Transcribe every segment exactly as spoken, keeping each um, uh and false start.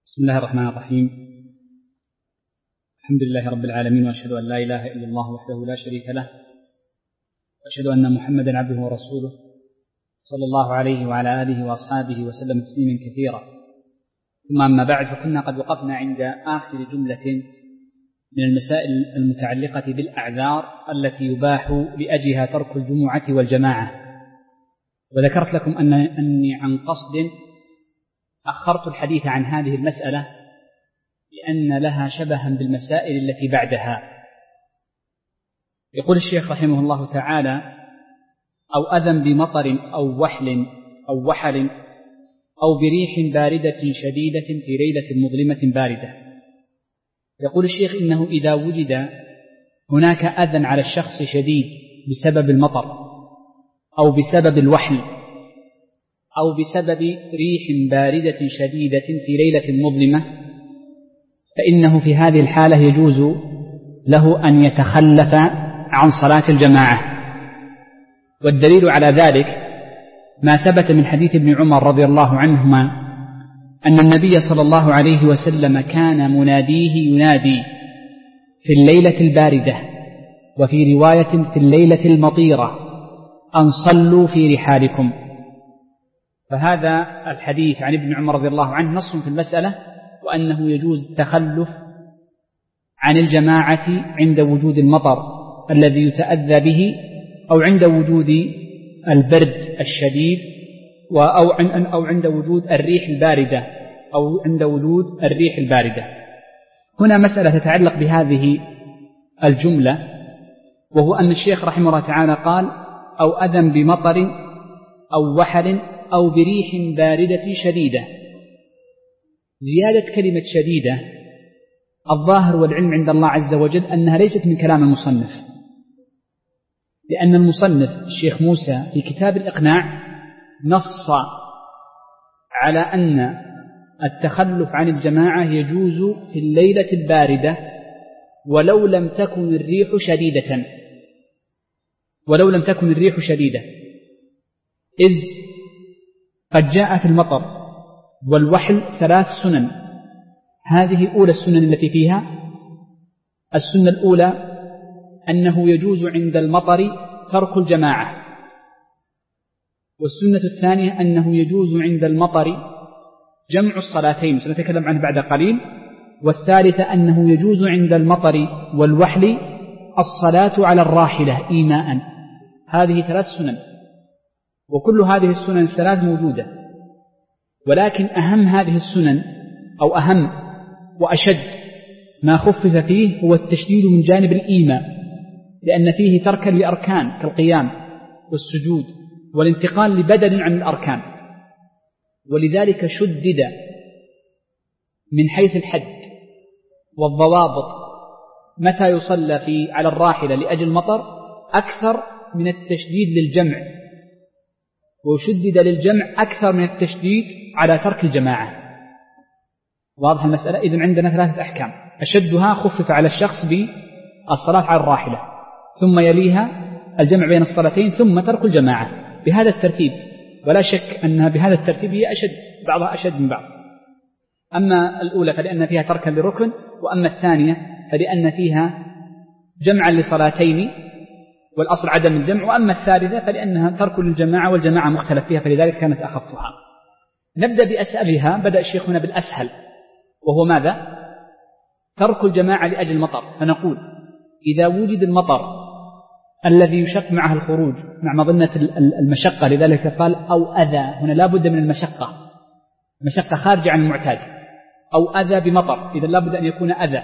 بسم الله الرحمن الرحيم. الحمد لله رب العالمين، وأشهد أن لا إله إلا الله وحده لا شريك له، وأشهد أن محمدا عبده ورسوله صلى الله عليه وعلى آله وأصحابه وسلم تسليما كثيرا. ثم أما بعد، فكنا قد وقفنا عند آخر جملة من المسائل المتعلقة بالأعذار التي يباح لأجلها ترك الجمعة والجماعة، وذكرت لكم أن أني عن قصد أخرت الحديث عن هذه المسألة لأن لها شبها بالمسائل التي بعدها. يقول الشيخ رحمه الله تعالى: أو أذى بمطر أو وحل أو وحل أو بريح باردة شديدة في ليلة مظلمة باردة. يقول الشيخ: إنه إذا وجد هناك أذى على الشخص شديد بسبب المطر أو بسبب الوحل أو بسبب ريح باردة شديدة في ليلة مظلمة، فإنه في هذه الحالة يجوز له أن يتخلف عن صلاة الجماعة. والدليل على ذلك ما ثبت من حديث ابن عمر رضي الله عنهما أن النبي صلى الله عليه وسلم كان مناديه ينادي في الليلة الباردة، وفي رواية في الليلة المطيرة، أن صلوا في رحالكم. فهذا الحديث عن ابن عمر رضي الله عنه نص في المسألة، وأنه يجوز التخلف عن الجماعة عند وجود المطر الذي يتأذى به، أو عند وجود البرد الشديد، أو عند وجود الريح الباردة أو عند وجود الريح الباردة. هنا مسألة تتعلق بهذه الجملة، وهو أن الشيخ رحمه الله تعالى قال: أو أذى بمطر أو وحل أو بريح باردة شديدة. زيادة كلمة شديدة الظاهر والعلم عند الله عز وجل أنها ليست من كلام المصنف، لأن المصنف الشيخ موسى في كتاب الإقناع نص على أن التخلف عن الجماعة يجوز في الليلة الباردة ولو لم تكن الريح شديدة ولو لم تكن الريح شديدة إذ قد جاء في المطر والوحل ثلاث سنن. هذه أولى السنن التي فيها. السنة الأولى أنه يجوز عند المطر ترك الجماعة، والسنة الثانية أنه يجوز عند المطر جمع الصلاتين، سنتكلم عنه بعد قليل. والثالثة أنه يجوز عند المطر والوحل الصلاة على الراحلة إيماء. هذه ثلاث سنن، وكل هذه السنن الثلاث موجودة، ولكن أهم هذه السنن أو أهم وأشد ما خفف فيه هو التشديد من جانب الإيماء، لأن فيه تركا لأركان كالقيام والسجود والانتقال لبدل عن الأركان، ولذلك شدد من حيث الحد والضوابط متى يصلى في على الراحلة لأجل المطر أكثر من التشديد للجمع، وشدد للجمع أكثر من التشديد على ترك الجماعة. واضح المسألة؟ إذن عندنا ثلاثة أحكام: أشدها خفف على الشخص بالصلاة على الراحلة، ثم يليها الجمع بين الصلاتين، ثم ترك الجماعة بهذا الترتيب، ولا شك أنها بهذا الترتيب هي أشد، بعضها أشد من بعض. أما الأولى فلأن فيها تركا لركن، وأما الثانية فلأن فيها جمعا لصلاتين والأصل عدم الجمع، وأما الثالثة فلأنها ترك للجماعة والجماعة مختلف فيها، فلذلك كانت أخفها. نبدأ بأسألها. بدأ الشيخ هنا بالأسهل، وهو ماذا؟ ترك الجماعة لأجل المطر. فنقول: إذا وجد المطر الذي يشق معه الخروج مع مظنة المشقة، لذلك قال أو أذى. هنا لا بد من المشقة، مشقة خارجة عن المعتاد. أو أذى بمطر، إذا لا بد أن يكون أذى.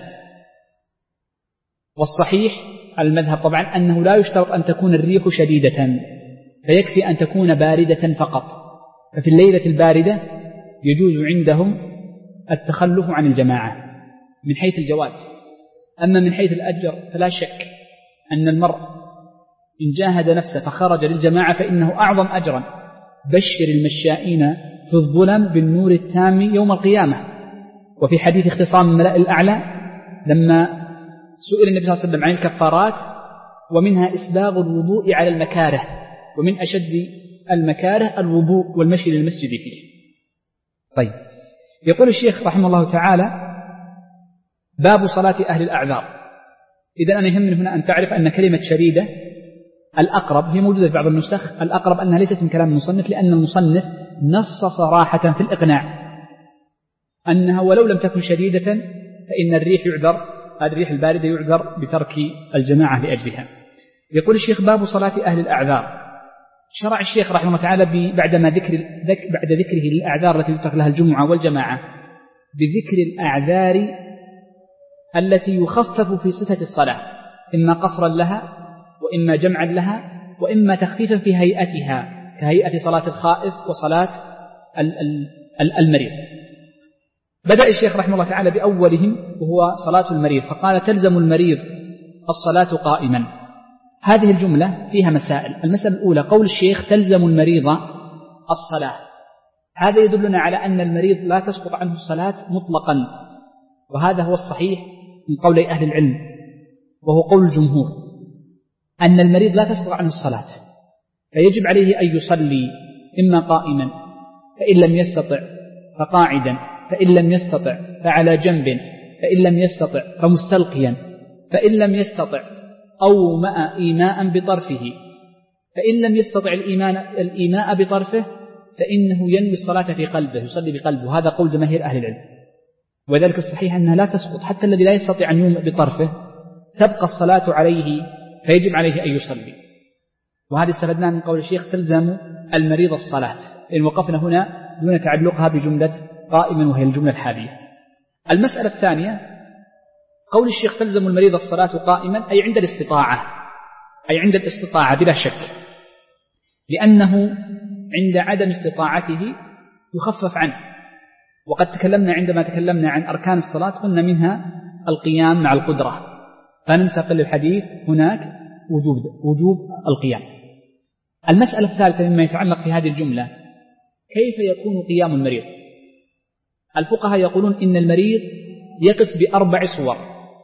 والصحيح المذهب طبعا أنه لا يشترط أن تكون الريح شديدة، فيكفي أن تكون باردة فقط. ففي الليلة الباردة يجوز عندهم التخلف عن الجماعة من حيث الجواز. أما من حيث الأجر فلا شك أن المرء إن جاهد نفسه فخرج للجماعة فإنه أعظم أجرا. بشر المشائين في الظلم بالنور التام يوم القيامة. وفي حديث اختصام الملأ الأعلى لما سئل النبي صلى الله عليه وسلم عن الكفارات، ومنها إسباغ الوضوء على المكاره، ومن أشد المكاره الوضوء والمشي للمسجد فيه. طيب، يقول الشيخ رحمه الله تعالى: باب صلاة أهل الأعذار. إذا أنا يهمني هنا أن تعرف أن كلمة شديدة الأقرب هي موجودة في بعض النسخ، الأقرب أنها ليست من كلام المصنف، لأن المصنف نص صراحة في الإقناع أنها ولو لم تكن شديدة فإن الريح يعذر، هذه الريح الباردة يعذر بترك الجماعة لأجلها. يقول الشيخ: باب صلاة أهل الأعذار. شرع الشيخ رحمه الله تعالى بعدما ذكر بعد ذكره للأعذار التي تترك لها الجمعة والجماعة بذكر الأعذار التي يخفف في صفة الصلاة، إما قصرا لها وإما جمعا لها وإما تخفيفا في هيئتها كهيئة صلاة الخائف وصلاة المريض. بدأ الشيخ رحمه الله تعالى بأولهم وهو صلاة المريض، فقال: تلزم المريض الصلاة قائما. هذه الجملة فيها مسائل. المسألة الأولى: قول الشيخ تلزم المريض الصلاة، هذا يدلنا على أن المريض لا تسقط عنه الصلاة مطلقا، وهذا هو الصحيح من قول أهل العلم وهو قول الجمهور، أن المريض لا تسقط عنه الصلاة، فيجب عليه أن يصلي إما قائما فإن لم يستطع فقاعدا، فإن لم يستطع فعلى جنب، فإن لم يستطع فمستلقيا، فإن لم يستطع أو ماء إيماء بطرفه، فإن لم يستطع الإيمان الإيماء بطرفه فإنه ينوي الصلاة في قلبه، يصلي بقلبه. هذا قول جماهير أهل العلم، وذلك الصحيح أنها لا تسقط، حتى الذي لا يستطيع أن يومئ بطرفه تبقى الصلاة عليه فيجب عليه أن يصلي. وهذا استفدنا من قول الشيخ تلزم المريض الصلاة، إن وقفنا هنا دون تعلقها بجملة قائما وهي الجملة الحالية. المسألة الثانية: قول الشيخ تلزم المريض الصلاة قائما أي عند الاستطاعة، أي عند الاستطاعة بلا شك، لأنه عند عدم استطاعته يخفف عنه. وقد تكلمنا عندما تكلمنا عن أركان الصلاة قلنا منها القيام مع القدرة، فننتقل للحديث هناك وجوب, وجوب القيام. المسألة الثالثة مما يتعلق في هذه الجملة: كيف يكون قيام المريض؟ الفقهاء يقولون إن المريض يقف بأربع صور.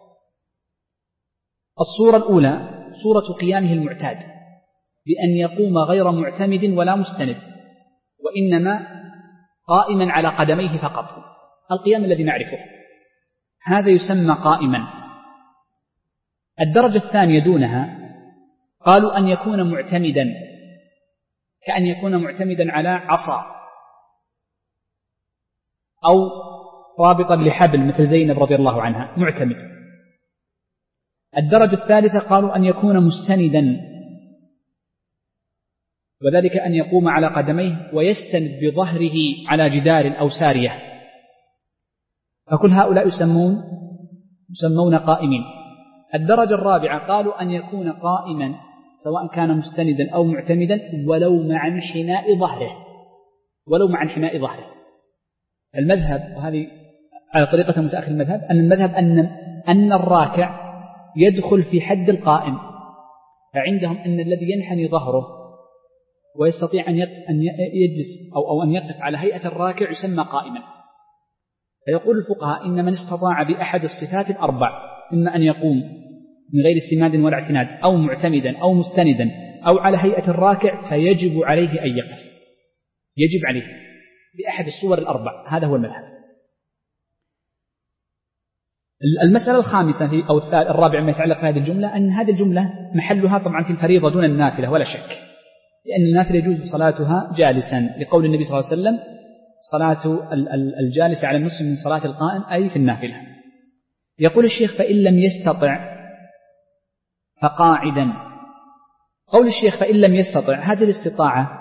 الصورة الأولى صورة قيامه المعتاد، بأن يقوم غير معتمد ولا مستند، وإنما قائما على قدميه فقط، القيام الذي نعرفه، هذا يسمى قائما. الدرجة الثانية دونها قالوا أن يكون معتمدا، كأن يكون معتمدا على عصا أو رابطا لحبل مثل زينب رضي الله عنها، معتمد. الدرجة الثالثة قالوا أن يكون مستندا، وذلك أن يقوم على قدميه ويستند بظهره على جدار أو سارية، فكل هؤلاء يسمون يسمون قائمين. الدرجة الرابعة قالوا أن يكون قائما سواء كان مستندا أو معتمدا ولو مع انحناء ظهره، ولو مع انحناء ظهره. المذهب، وهذه على طريقة متأخر المذهب، أن المذهب أن أن الراكع يدخل في حد القائم، فعندهم أن الذي ينحني ظهره ويستطيع أن يجلس أو أو أن يقف على هيئة الراكع يسمى قائما. فيقول الفقهاء إن من استطاع بأحد الصفات الأربع، إما أن يقوم من غير استماد ولا اعتماد، أو معتمدا أو مستندا أو على هيئة الراكع، فيجب عليه أن يقف، يجب عليه بأحد الصور الأربع. هذا هو المذهب. المسألة الخامسة في أو الرابعة ما يتعلق بهذه الجملة أن هذه الجملة محلها طبعا في الفريضة دون النافلة ولا شك، لأن النافلة يجوز صلاتها جالسا، لقول النبي صلى الله عليه وسلم: صلاة الجالس على النصف من صلاة القائم، أي في النافلة. يقول الشيخ: فإن لم يستطع فقاعدا. قول الشيخ فإن لم يستطع، هذه الاستطاعة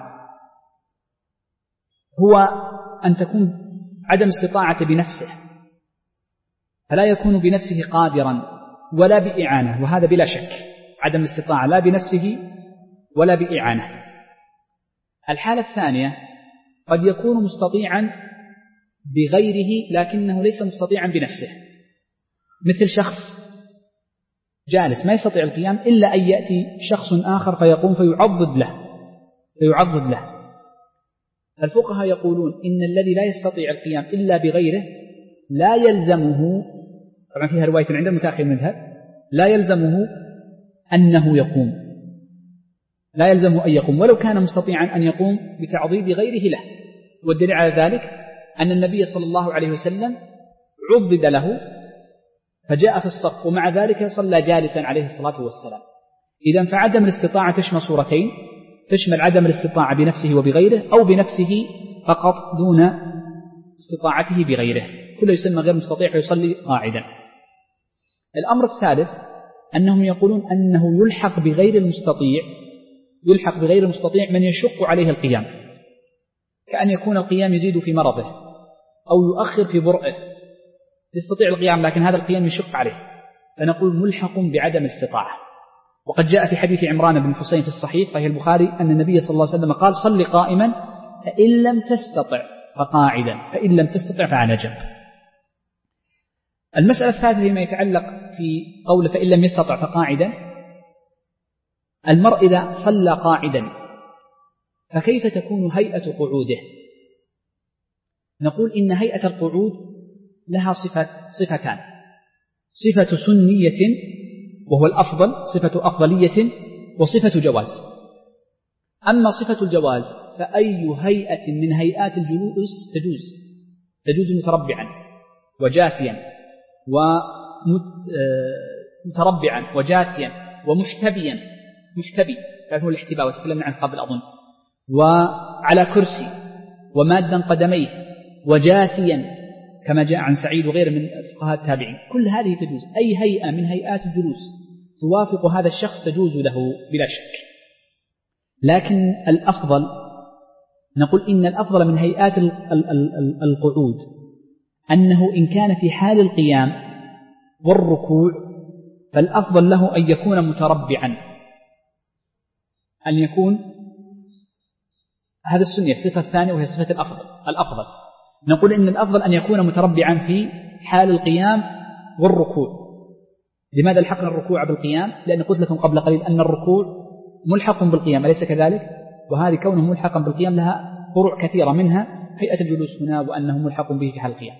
هو أن تكون عدم استطاعة بنفسه، فلا يكون بنفسه قادرا ولا بإعانة، وهذا بلا شك عدم الاستطاعة لا بنفسه ولا بإعانة. الحالة الثانية قد يكون مستطيعا بغيره لكنه ليس مستطيعا بنفسه، مثل شخص جالس ما يستطيع القيام إلا أن يأتي شخص آخر فيقوم فيعضد له فيعضد له الفقهاء يقولون إن الذي لا يستطيع القيام إلا بغيره لا يلزمه، طبعا فيها رواية عند المتأخر المذهب، لا يلزمه أنه يقوم، لا يلزمه أن يقوم ولو كان مستطيعا أن يقوم بتعضيد غيره له. والدليل على ذلك أن النبي صلى الله عليه وسلم عضد له فجاء في الصف ومع ذلك صلى جالسا عليه الصلاة والسلام. إذن فعدم الاستطاعة تشمل صورتين، تشمل عدم الاستطاعة بنفسه وبغيره، أو بنفسه فقط دون استطاعته بغيره، كله يسمى غير مستطيع فيصلي قاعدا. الأمر الثالث أنهم يقولون أنه يلحق بغير المستطيع يلحق بغير المستطيع من يشق عليه القيام، كأن يكون القيام يزيد في مرضه أو يؤخر في برئه، يستطيع القيام لكن هذا القيام يشق عليه، فنقول ملحق بعدم الاستطاعة. وقد جاء في حديث عمران بن حسين في الصحيح صحيح البخاري أن النبي صلى الله عليه وسلم قال صل قائما فإن لم تستطع فقاعدا فإن لم تستطع فعلى جنب. المسألة الثالثة فيما يتعلق في قول فإن لم يستطع فقاعدا، المرء إذا صلى قاعدا فكيف تكون هيئة قعوده؟ نقول إن هيئة القعود لها صفة صفتان، صفة سنية وهو الأفضل، صفة أفضلية، وصفة جواز. أما صفة الجواز فأي هيئة من هيئات الجلوس تجوز، تجوز متربعا وجاثيا ومتربعا وجاثيا ومحتبيا، محتبي هو الاحتباء وتكلمنا عنه قبل أظن، وعلى كرسي ومادا قدميه وجاثيا كما جاء عن سعيد وغيره من فقهاء التابعين. كل هذه تجوز، أي هيئة من هيئات الجلوس توافق هذا الشخص تجوز له بلا شك. لكن الأفضل نقول إن الأفضل من هيئات القعود أنه إن كان في حال القيام والركوع فالأفضل له أن يكون متربعا، أن يكون هذا السنة الصفة الثانية وهي صفة الأفضل. الأفضل نقول إن الأفضل أن يكون متربعا في حال القيام والركوع. لماذا الحقنا الركوع بالقيام؟ لأن قلت لكم قبل قليل أن الركوع ملحق بالقيام أليس كذلك؟ وهذه كونه ملحقا بالقيام لها فروع كثيرة، منها هيئة الجلوس هنا وأنه ملحق به في حال القيام.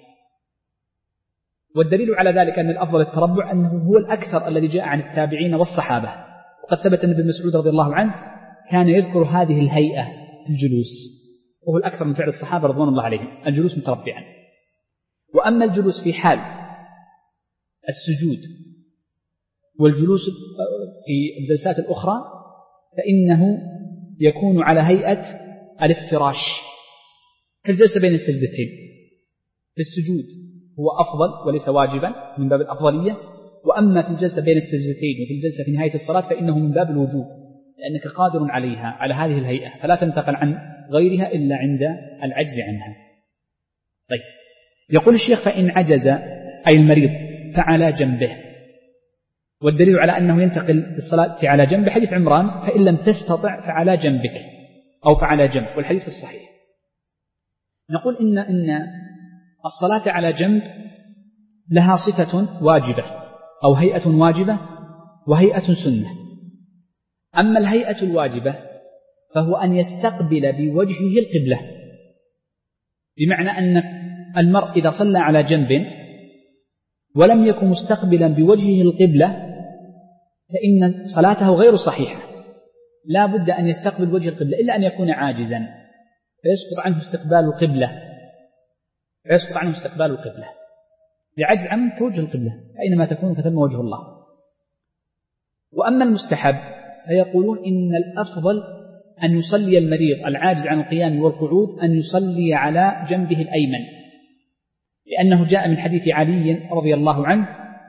والدليل على ذلك أن الأفضل التربع أنه هو الأكثر الذي جاء عن التابعين والصحابة. وقد ثبت أن ابن مسعود رضي الله عنه كان يذكر هذه الهيئة في الجلوس، وهو الأكثر من فعل الصحابة رضوان الله عليهم، الجلوس متربعا. وأما الجلوس في حال السجود والجلوس في الجلسات الأخرى فإنه يكون على هيئة الافتراش كالجلسة بين السجدتين. في السجود هو أفضل وليس واجبا من باب الأفضلية، وأما في الجلسة بين السجدتين وفي الجلسة في نهاية الصلاة فإنه من باب الوجوب، لأنك قادر عليها على هذه الهيئة فلا تنتقل عن غيرها إلا عند العجز عنها. طيب، يقول الشيخ فإن عجز أي المريض فعلى جنبه، والدليل على أنه ينتقل بالصلاة على جنب حديث عمران فإن لم تستطع فعلى جنبك أو فعلى جنب، والحديث الصحيح. نقول إن إن الصلاة على جنب لها صفة واجبة أو هيئة واجبة وهيئة سنة. أما الهيئة الواجبة فهو أن يستقبل بوجهه القبلة، بمعنى أن المرء إذا صلى على جنب ولم يكن مستقبلا بوجهه القبلة فإن صلاته غير صحيحة، لا بد أن يستقبل وجه القبلة إلا أن يكون عاجزا فيسقط عنه استقبال القبلة فيسقط عنه استقبال القبلة لعجز عن توجه القبلة، أينما تكون فثم وجه الله. وأما المستحب فيقولون إن الأفضل أن يصلي المريض العاجز عن القيام والقعود أن يصلي على جنبه الأيمن، لأنه جاء من حديث علي رضي الله عنه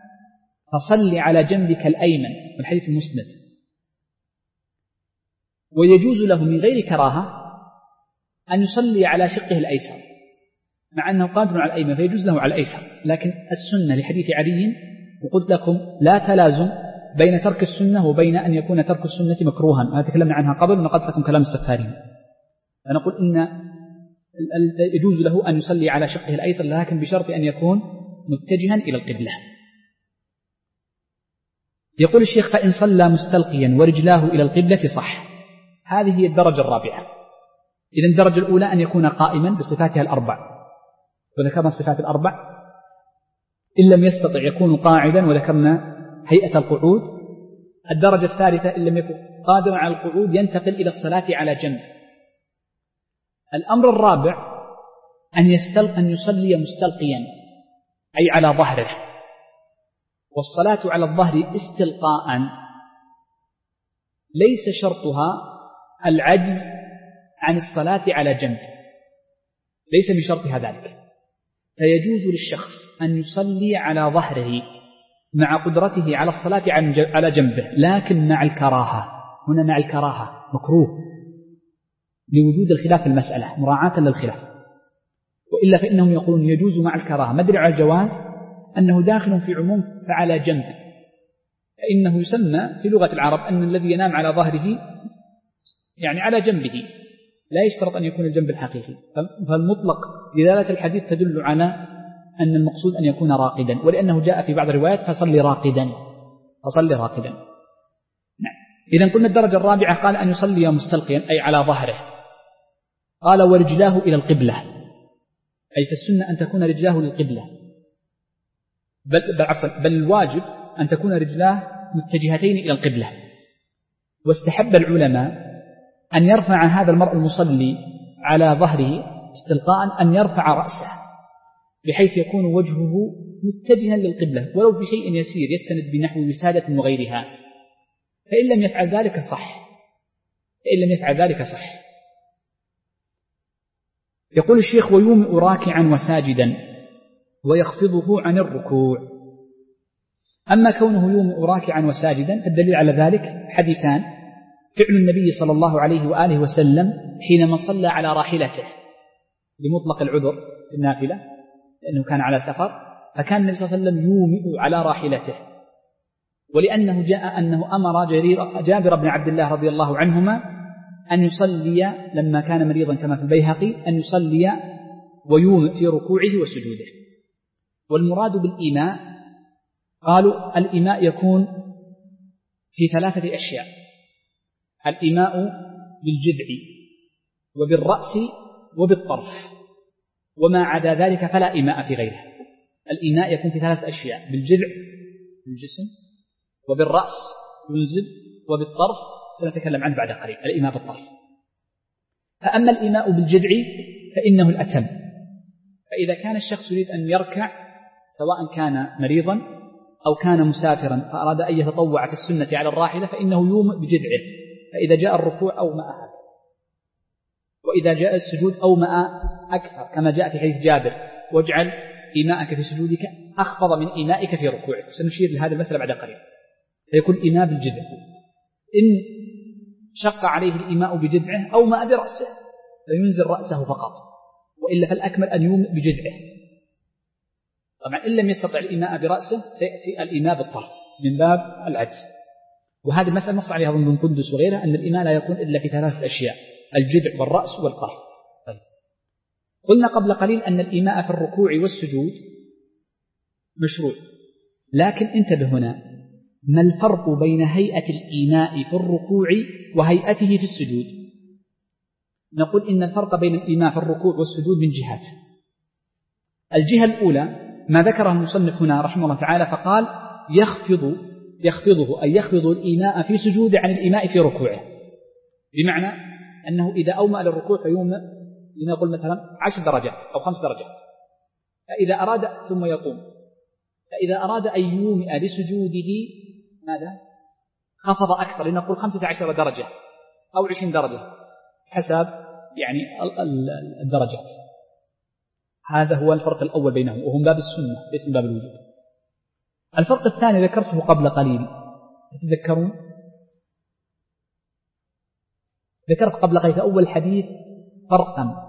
فصل على جنبك الأيمن من حديث المسند. ويجوز له من غير كراهة أن يصلي على شقه الأيسر مع أنه قادر على الأيمن فيجوز له على الأيسر، لكن السنة لحديث علي، وقلت لكم لا تلازم بين ترك السنة وبين أن يكون ترك السنة مكروها، هذا تكلمنا عنها قبل ونقلت لكم كلام السفارين. فنقول إن يجوز له أن يصلي على شقه الأيسر لكن بشرط أن يكون متجها إلى القبلة. يقول الشيخ فإن صلى مستلقيا ورجلاه إلى القبلة صح. هذه هي الدرجة الرابعة. إذن الدرجة الأولى أن يكون قائما بصفاتها الأربع، وذكرنا الصفات الأربع. إن لم يستطع يكون قاعدا، وذكرنا هيئة القعود. الدرجة الثالثة إن لم يكن قادرا على القعود ينتقل إلى الصلاة على جنب. الأمر الرابع أن, يستل أن يصلي مستلقيا أي على ظهره، والصلاة على الظهر استلقاء ليس شرطها العجز عن الصلاة على جنب، ليس بشرطها ذلك، فيجوز للشخص أن يصلي على ظهره مع قدرته على الصلاة على جنبه، لكن مع الكراهة. هنا مع الكراهة مكروه لوجود الخلاف في المسألة مراعاة للخلاف، وإلا فإنهم يقولون يجوز مع الكراهة. مدري على الجواز أنه داخل في عموم فعلى جنب، فإنه يسمى في لغة العرب أن الذي ينام على ظهره يعني على جنبه، لا يشترط أن يكون الجنب الحقيقي. فالمطلق لذلك الحديث تدل على أن المقصود أن يكون راقدا، ولأنه جاء في بعض الروايات فصل راقدا، فصل راقدا. نعم. إذن قلنا الدرجة الرابعة قال أن يصلي مستلقيا أي على ظهره. قال ورجلاه إلى القبلة، أي في السنة أن تكون رجلاه للقبلة، بل, بل, عفوا بل الواجب أن تكون رجلاه متجهتين إلى القبلة. واستحب العلماء أن يرفع هذا المرء المصلي على ظهره استلقاء أن يرفع رأسه بحيث يكون وجهه متجها للقبلة ولو بشيء يسير يستند بنحو وسادة وغيرها، فإن لم يفعل ذلك صح، فإن لم يفعل ذلك صح. يقول الشيخ ويومئ راكعا وساجدا ويخفضه عن الركوع. أما كونه يومئ راكعا وساجدا فالدليل على ذلك حديثان: فعل النبي صلى الله عليه وآله وسلم حينما صلى على راحلته لمطلق العذر في النافلة لأنه كان على سفر، فكان النبي صلى الله عليه وسلم يومئ على راحلته، ولأنه جاء أنه أمر جابر بن عبد الله رضي الله عنهما أن يصلي لما كان مريضا كما في البيهقي أن يصلي ويومئ في ركوعه وسجوده. والمراد بالإيماء قالوا الإيماء يكون في ثلاثة أشياء: الإيماء بالجذع وبالرأس وبالطرف، وما عدا ذلك فلا إيماء في غيره. الإيماء يكون في ثلاث أشياء: بالجذع بالجسم، وبالرأس ينزل، وبالطرف سنتكلم عنه بعد قليل، الإيماء بالطرف. فأما الإيماء بالجذع فإنه الأتم، فإذا كان الشخص يريد أن يركع سواء كان مريضا أو كان مسافرا فأراد أن يتطوع في السنة على الراحلة فإنه يومئ بجذعه، فإذا جاء الركوع أومأ هذا، وإذا جاء السجود أومأ أكثر كما جاء في حديث جابر: واجعل إيماءك في سجودك أخفض من إيمائك في ركوعك. سنشير لهذه المسألة بعد قليل. فيكون إيماء بالجذع. إن شق عليه الإيماء بجذعه أومأ برأسه فينزل رأسه فقط، وإلا فالأكمل أن يومئ بجذعه. طبعا إن لم يستطع الإيماء برأسه سيأتي الإيماء بالطرف من باب العجز. وهذه المسألة نص عليها ابن قندس وغيرها أن الإيماء لا يكون إلا في ثلاثة أشياء: الجذع والرأس والطرف. طيب. قلنا قبل قليل أن الإيماء في الركوع والسجود مشروع، لكن انتبه هنا: ما الفرق بين هيئة الإيماء في الركوع وهيئته في السجود؟ نقول إن الفرق بين الإيماء في الركوع والسجود من جهات. الجهة الأولى ما ذكره المصنف هنا رحمه الله تعالى، فقال يخفض يخفضه أي يخفض الإيماء في سجوده عن الإيماء في ركوعه، بمعنى أنه إذا أومأ للركوع فيومئ لنقول مثلا عشر درجات أو خمس درجات، فإذا أراد ثم يقوم، فإذا أراد أن يومئ لسجوده ماذا؟ خفض أكثر، لنقول خمسة عشر درجة أو عشرين درجة حسب يعني الدرجات. هذا هو الفرق الأول بينهم، وهم باب السنة ليس باب الوجود. الفرق الثاني ذكرته قبل قليل، تتذكرون؟ ذكرت قبل قليل في أول حديث فرقا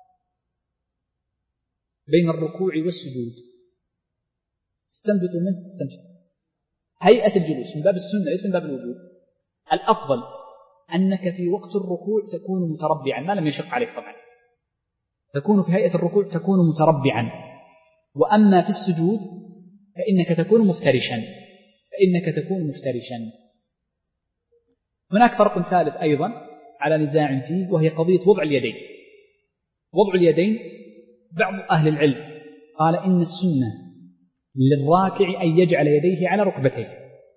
بين الركوع والسجود، استنبطوا منه استنبطوا. هيئة الجلوس من باب السنة ليس من باب الوجود. الأفضل أنك في وقت الركوع تكون متربعا ما لم يشق عليك، طبعا تكون في هيئة الركوع تكون متربعا، وأما في السجود فإنك تكون مفترشا فإنك تكون مفترشا. هناك فرق ثالث أيضا على نزاع فيه، وهي قضية وضع اليدين. وضع اليدين بعض أهل العلم قال إن السنة للراكع أن يجعل يديه على ركبتيه،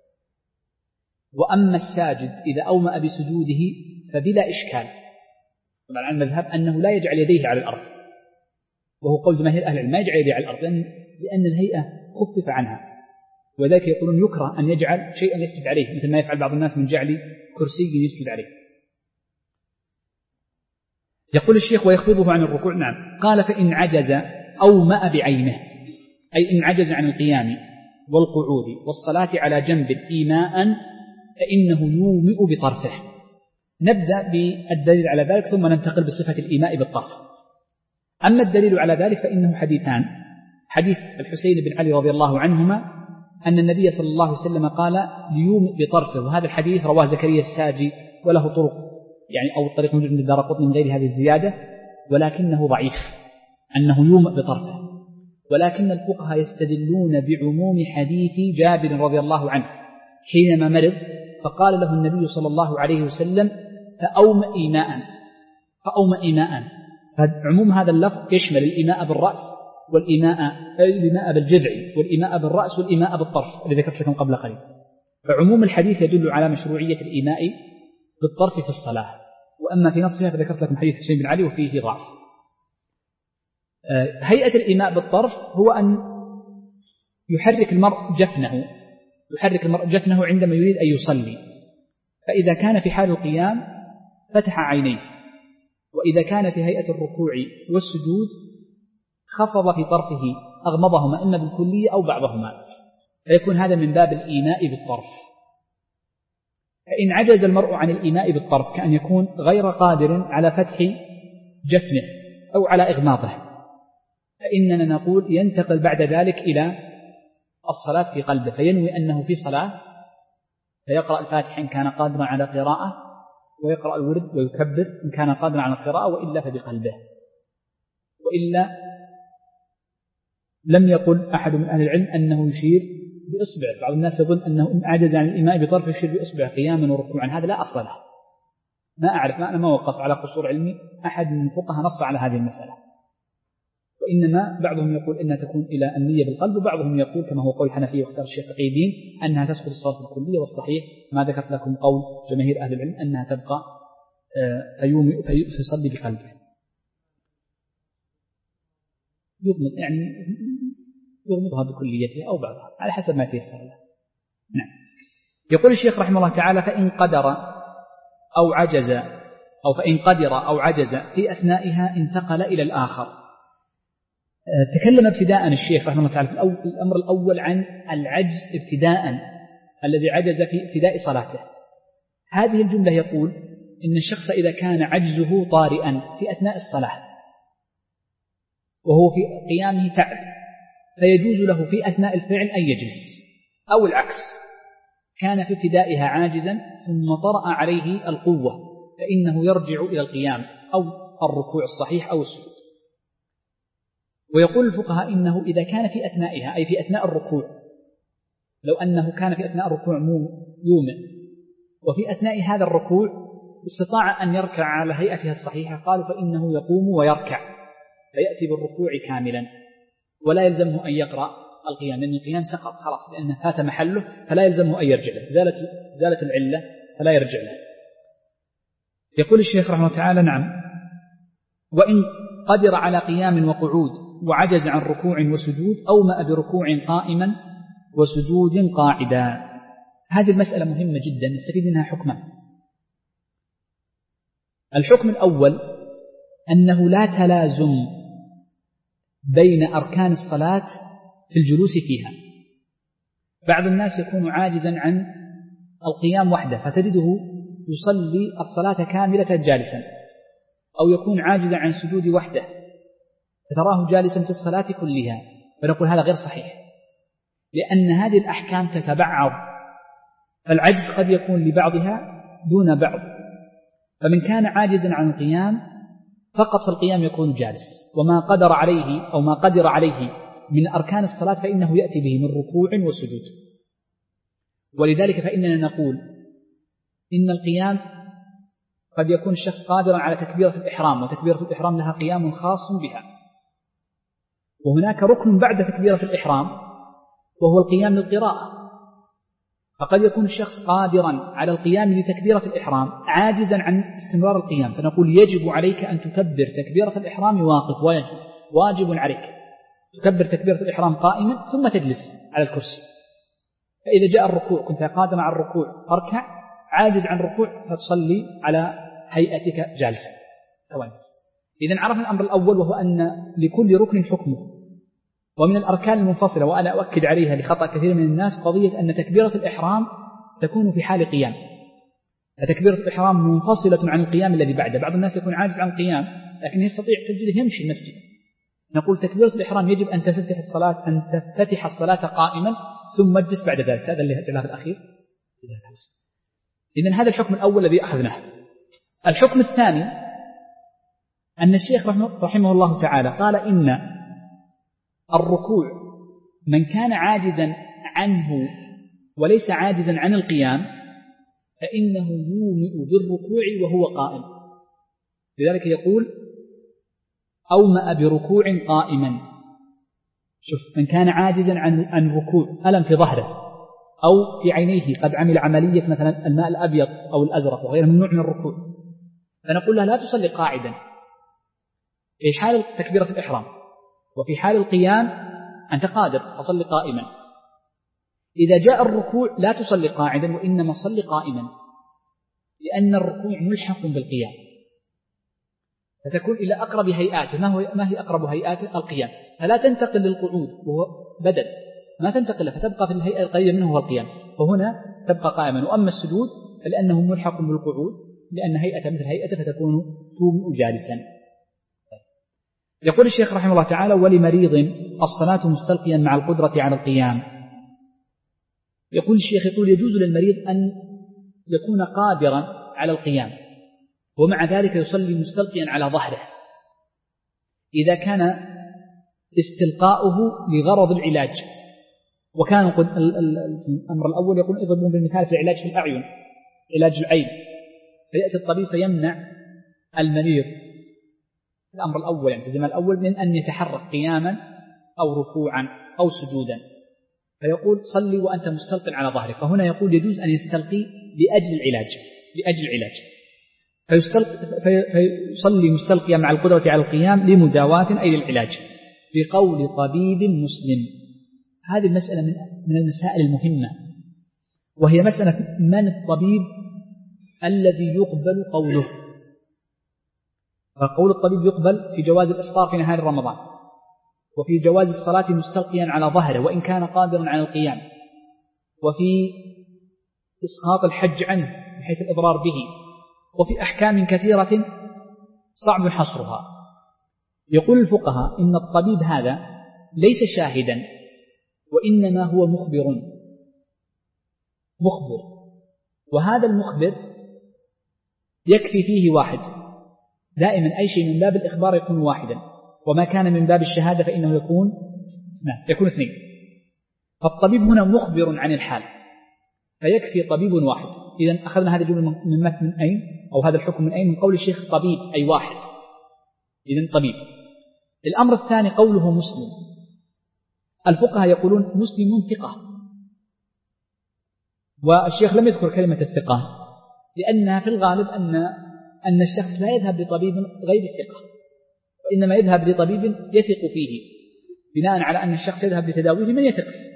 وأما الساجد إذا أومأ بسجوده فبلا إشكال. طبعا عن المذهب أنه لا يجعل يديه على الأرض، وهو قول جماهير أهل العلم ما يجعل يديه على الأرض، لأن الهيئة خفف عنها، وذلك يقولون يكره أن يجعل شيئا يسجد عليه، مثل ما يفعل بعض الناس من جعل كرسي يسجد عليه. يقول الشيخ ويخفضه عن الركوع. نعم. قال فإن عجز أو مأ بعينه، أي إن عجز عن القيام والقعود والصلاة على جنب إيماء فإنه يومئ بطرفه. نبدأ بالدليل على ذلك ثم ننتقل بصفة الإيماء بالطرف. أما الدليل على ذلك فإنه حديثان: حديث الحسين بن علي رضي الله عنهما أن النبي صلى الله عليه وسلم قال ليومئ بطرفه، وهذا الحديث رواه زكريا الساجي وله طرق، يعني أو طريق موجود من الدارقطني من غير هذه الزيادة، ولكنه ضعيف أنه يومئ بطرفه. ولكن الفقهاء يستدلون بعموم حديث جابر رضي الله عنه حينما مرض فقال له النبي صلى الله عليه وسلم فأومئ إيماء فأومئ إيماء. فعموم هذا اللفظ يشمل الإيماء بالرأس والإيماء الإيماء بالجذع والإيماء بالرأس والإيماء بالطرف الذي ذكرت لكم قبل قليل. فعموم الحديث يدل على مشروعية الإيماء بالطرف في الصلاة، وأما في نصها فذكرت لكم حديث حسين بن علي وفيه ضعف. هيئة الإيماء بالطرف هو أن يحرك المرء جفنه يحرك المرء جفنه عندما يريد أن يصلي، فإذا كان في حال القيام فتح عينيه، وإذا كان في هيئة الركوع والسجود خفض في طرفه أغمضهما إما بالكلية أو بعضهما، فيكون هذا من باب الإيماء بالطرف. فإن عجز المرء عن الإيماء بالطرف كأن يكون غير قادر على فتح جفنه أو على إغماضه، فإننا نقول ينتقل بعد ذلك إلى الصلاة في قلبه، فينوي أنه في صلاة فيقرأ الفاتحة إن كان قادرا على قراءة، ويقرأ الورد ويكبر إن كان قادرا على القراءة، وإلا فبقلبه. وإلا لم يقل أحد من أهل العلم أنه يشير بإصبعه. بعض الناس يظن أنه إن عجز عن الإيماء بطرف يشير بإصبعه قياما وركوعا، هذا لا أصل له. ما أعرف ما أنا ما وقف على قصور علمي أحد من الفقهاء نص على هذه المسألة، وإنما بعضهم يقول إنها تكون إلى النية بالقلب، وبعضهم يقول كما هو قول الحنفية واختار الشيخ تقي الدين أنها تسقط الصلاة بالكلية، والصحيح ما ذكرت لكم قول جماهير أهل العلم أنها تبقى فيومي فيصلي بقلبه. يغمض يعني يغمضها بكليتها أو بعضها على حسب ما تيسر له. نعم. يقول الشيخ رحمه الله تعالى فإن قدر أو عجز أو فإن قدر أو عجز في أثنائها انتقل إلى الآخر. تكلم ابتداء الشيخ رحمه الله تعالى في الأمر الأول عن العجز ابتداء الذي عجز في ابتداء صلاته. هذه الجملة يقول إن الشخص إذا كان عجزه طارئا في أثناء الصلاة وهو في قيامه تعب فيجوز له في أثناء الفعل أن يجلس، أو العكس كان في ابتدائها عاجزا ثم طرأ عليه القوة فإنه يرجع إلى القيام أو الركوع الصحيح أو السجود. ويقول الفقهاء إنه إذا كان في أثنائها أي في أثناء الركوع، لو أنه كان في أثناء الركوع يومئ وفي أثناء هذا الركوع استطاع أن يركع على هيئتها الصحيحة، قالوا فإنه يقوم ويركع فيأتي بالركوع كاملا ولا يلزمه أن يقرأ القيام، لأن القيام سقط خلاص لأنه فات محله فلا يلزمه أن يرجع له، زالت, زالت العلة فلا يرجع له. يقول الشيخ رحمه الله تعالى نعم وإن قدر على قيام وقعود وعجز عن ركوع وسجود أومأ بركوع قائما وسجود قاعدا. هذه المسألة مهمة جدا نستفيد منها حكما. الحكم الأول أنه لا تلازم بين أركان الصلاة في الجلوس فيها. بعض الناس يكون عاجزا عن القيام وحده فتجده يصلي الصلاة كاملة جالسا، أو يكون عاجزا عن السجود وحده فتراه جالسا في الصلاة كلها، فنقول هذا غير صحيح، لأن هذه الأحكام تتبعض، فالعجز قد يكون لبعضها دون بعض. فمن كان عاجزا عن القيام فقط في القيام يكون جالس، وما قدر عليه أو ما قدر عليه من أركان الصلاة فإنه يأتي به من ركوع وسجود. ولذلك فإننا نقول إن القيام قد يكون الشخص قادرا على تكبيرة الإحرام، وتكبيرة الإحرام لها قيام خاص بها، وهناك ركن بعد تكبيرة الإحرام وهو القيام للقراءة. فقد يكون الشخص قادرا على القيام لتكبيرة الإحرام عاجزا عن استمرار القيام، فنقول يجب عليك أن تكبر تكبيرة الإحرام واقف واجب عليك، تكبر تكبيرة الإحرام قائما ثم تجلس على الكرسي. فإذا جاء الركوع كنت قادم على الركوع فاركع، عاجز عن الركوع فتصلي على هيئتك جالسا. إذن عرفنا الأمر الأول، وهو أن لكل ركن حكمه. ومن الأركان المنفصلة، وأنا أؤكد عليها لخطأ كثير من الناس، قضية أن تكبيرة الإحرام تكون في حال قيام، فتكبيرة الإحرام منفصلة عن القيام الذي بعده. بعض الناس يكون عاجز عن القيام لكن يستطيع تجده يمشي المسجد، نقول تكبيرة الإحرام يجب أن تفتتح الصلاة أن تفتتح الصلاة قائما ثم اجلس بعد ذلك. هذا اللي جاء في الأخير. إذن هذا الحكم الأول الذي أخذناه. الحكم الثاني أن الشيخ رحمه الله تعالى قال إن الركوع من كان عاجزا عنه وليس عاجزا عن القيام فإنه يومئ بالركوع وهو قائم. لذلك يقول أومأ بركوع قائما. شوف، من كان عاجزا عن عن ركوع، ألم في ظهره أو في عينيه قد عمل عملية مثلا الماء الأبيض أو الأزرق وغيره من نوع من الركوع، فنقول له لا تصلي قاعدا في حال تكبيرة الإحرام، وفي حال القيام أنت قادر تصلي قائما. إذا جاء الركوع لا تصلي قاعدا وإنما صلي قائما، لأن الركوع ملحق بالقيام، فتكون إلى أقرب هيئاته. ما هو ما هي أقرب هيئاته؟ القيام. فلا تنتقل للقعود وهو بدل، ما تنتقل، فتبقى في الهيئة القريبة منه هو القيام، وهنا تبقى قائما. وأما السجود فلأنه ملحق بالقعود، لأن هيئة مثل هيئته فتكون تومئ جالسا. يقول الشيخ رحمه الله تعالى: ولمريض الصلاة مستلقيا مع القدرة على القيام. يقول الشيخ يقول يجوز للمريض أن يكون قادرا على القيام ومع ذلك يصلي مستلقيا على ظهره إذا كان استلقاؤه لغرض العلاج. وكان الأمر الأول يقول اضربون بالمثال في العلاج في الأعين، علاج العين، فيأتي الطبيب فيمنع المريض الأمر الأول يعني في الزمان الأول من أن يتحرك قياما أو ركوعا أو سجودا، فيقول صلي وأنت مستلق على ظهرك. فهنا يقول يجوز أن يستلقي لأجل العلاج لأجل العلاج فيصلي مستلقيا مع القدرة على القيام لمداواة أي للعلاج بقول طبيب مسلم. هذه المسألة من المسائل المهمة، وهي مسألة من الطبيب الذي يقبل قوله. فقول الطبيب يقبل في جواز الإفطار في نهار رمضان، وفي جواز الصلاة مستلقيا على ظهره وإن كان قادرا على القيام، وفي إسقاط الحج عنه بحيث الإضرار به، وفي أحكام كثيرة صعب حصرها. يقول الفقهاء إن الطبيب هذا ليس شاهدا وإنما هو مخبر مخبر وهذا المخبر يكفي فيه واحد. دائما أي شيء من باب الإخبار يكون واحدا، وما كان من باب الشهادة فإنه يكون يكون اثنين. فالطبيب هنا مخبر عن الحال فيكفي طبيب واحد. إذن أخذنا هذا الجملة من متن أين أو هذا الحكم من أين؟ من قول الشيخ طبيب أي واحد، إذن طبيب. الأمر الثاني قوله مسلم. الفقهاء يقولون مسلم ثقة، والشيخ لم يذكر كلمة الثقة لأنها في الغالب أن أن الشخص لا يذهب لطبيب غير الثقة، وإنما يذهب لطبيب يثق فيه بناء على أن الشخص يذهب لتداويه من يثق فيه.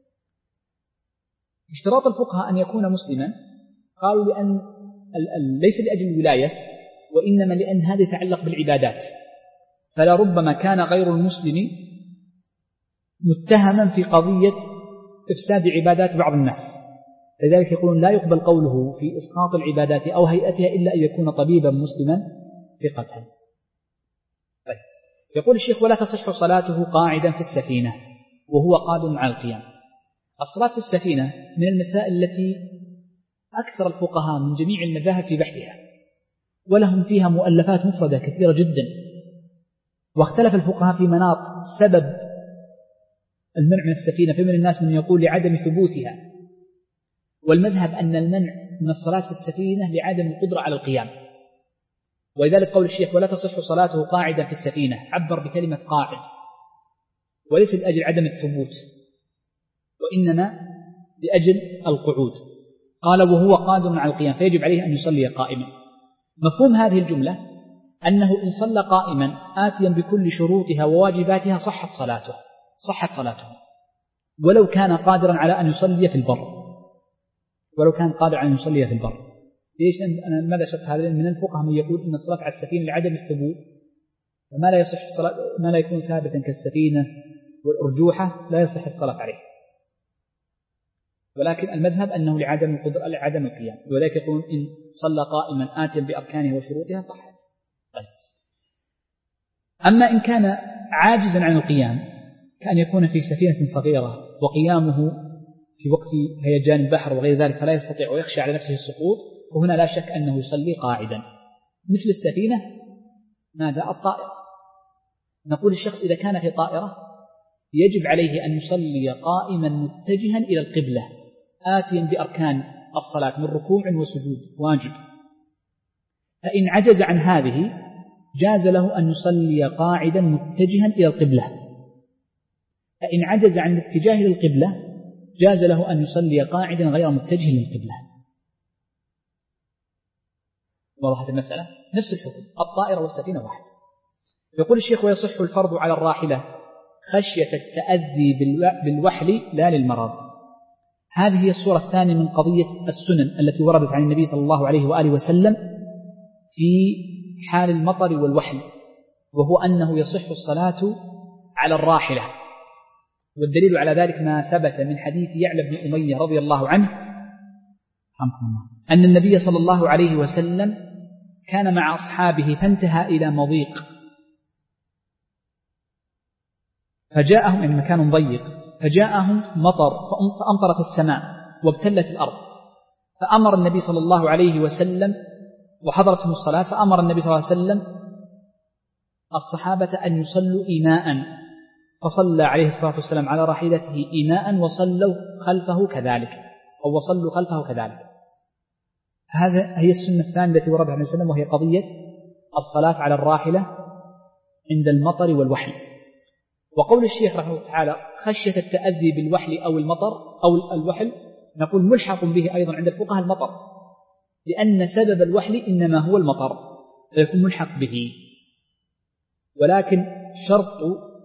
اشتراط الفقهاء أن يكون مسلما قالوا لأن ليس لأجل الولاية وإنما لأن هذا يتعلق بالعبادات، فلا ربما كان غير المسلم متهما في قضية إفساد عبادات بعض الناس، لذلك يقولون لا يقبل قوله في إسقاط العبادات أو هيئتها إلا أن يكون طبيبا مسلما ثقة. طيب. يقول الشيخ ولا تصح صلاته قاعدا في السفينة وهو قادم على القيام. الصلاة في السفينة من المسائل التي أكثر الفقهاء من جميع المذاهب في بحثها، ولهم فيها مؤلفات مفردة كثيرة جدا، واختلف الفقهاء في مناط سبب المنع من السفينة، فمن الناس من يقول لعدم ثبوتها، والمذهب أن المنع من الصلاة في السفينة لعدم القدرة على القيام. ولذلك قول الشيخ ولا تصح صلاته قاعدا في السفينة عبر بكلمة قاعد، وليس لأجل عدم الثبوت وإنما لأجل القعود. قال وهو قادر على القيام فيجب عليه أن يصلي قائما. مفهوم هذه الجملة أنه إن صلى قائما آتيا بكل شروطها وواجباتها صحت صلاته صحت صلاته ولو كان قادرا على أن يصلي في البر ولو كان قادرا على أن يصلي في البر. ليش؟ أنا ماذا شرط هذا؟ من الفقهاء من يقول إن الصلاة على السفينة لعدم الثبوت، فما لا يصح الصلاة ما لا يكون ثابتا كالسفينة والأرجوحة لا يصح الصلاة عليه، ولكن المذهب أنه لعدم القدرة لعدم القيام، ولذلك يقولون إن صلى قائما آتيا بأركانه وشروطها صحت. طيب. أما إن كان عاجزا عن القيام كأن يكون في سفينة صغيرة وقيامه في وقت هيجان البحر وغير ذلك فلا يستطيع ويخشى على نفسه السقوط، وهنا لا شك أنه يصلي قاعدا مثل السفينة. ماذا؟ الطائرة. نقول الشخص إذا كان في طائرة يجب عليه أن يصلي قائما متجها إلى القبلة آتيا بأركان الصلاة من ركوع وسجود واجب. فإن عجز عن هذه جاز له أن يصلي قاعدا متجها إلى القبلة، فإن عجز عن الاتجاه للقبلة جاز له أن يصلي قاعدا غير متجه للقبلة. وضحت المسألة؟ نفس الحكم، الطائرة والسفينة واحد. يقول الشيخ: ويصح الفرض على الراحلة خشية التأذي بالوحل لا للمرض. هذه هي الصورة الثانية من قضية السنن التي وردت عن النبي صلى الله عليه وآله وسلم في حال المطر والوحل، وهو أنه يصح الصلاة على الراحلة. والدليل على ذلك ما ثبت من حديث يعلى بن أمية رضي الله عنه أن النبي صلى الله عليه وسلم كان مع أصحابه فانتهى إلى مضيق فجاءهم من مكان ضيق فجاءهم مطر فأمطرت السماء وابتلت الأرض، فأمر النبي صلى الله عليه وسلم وحضرتهم الصلاة، فأمر النبي صلى الله عليه وسلم الصحابة أن يصلوا إيماء، فصلى عليه الصلاة والسلام على راحلته إيماء وصلوا خلفه كذلك أو وصلوا خلفه كذلك. هذا هي السنة الثانية التي وردها النبي صلى الله عليه وسلم، وهي قضية الصلاة على الراحلة عند المطر والوحل. وقول الشيخ رحمه الله تعالى خشية التأذي بالوحل أو المطر أو الوحل، نقول ملحق به أيضا عند الفقهاء المطر، لأن سبب الوحل إنما هو المطر فيكون ملحق به. ولكن شرط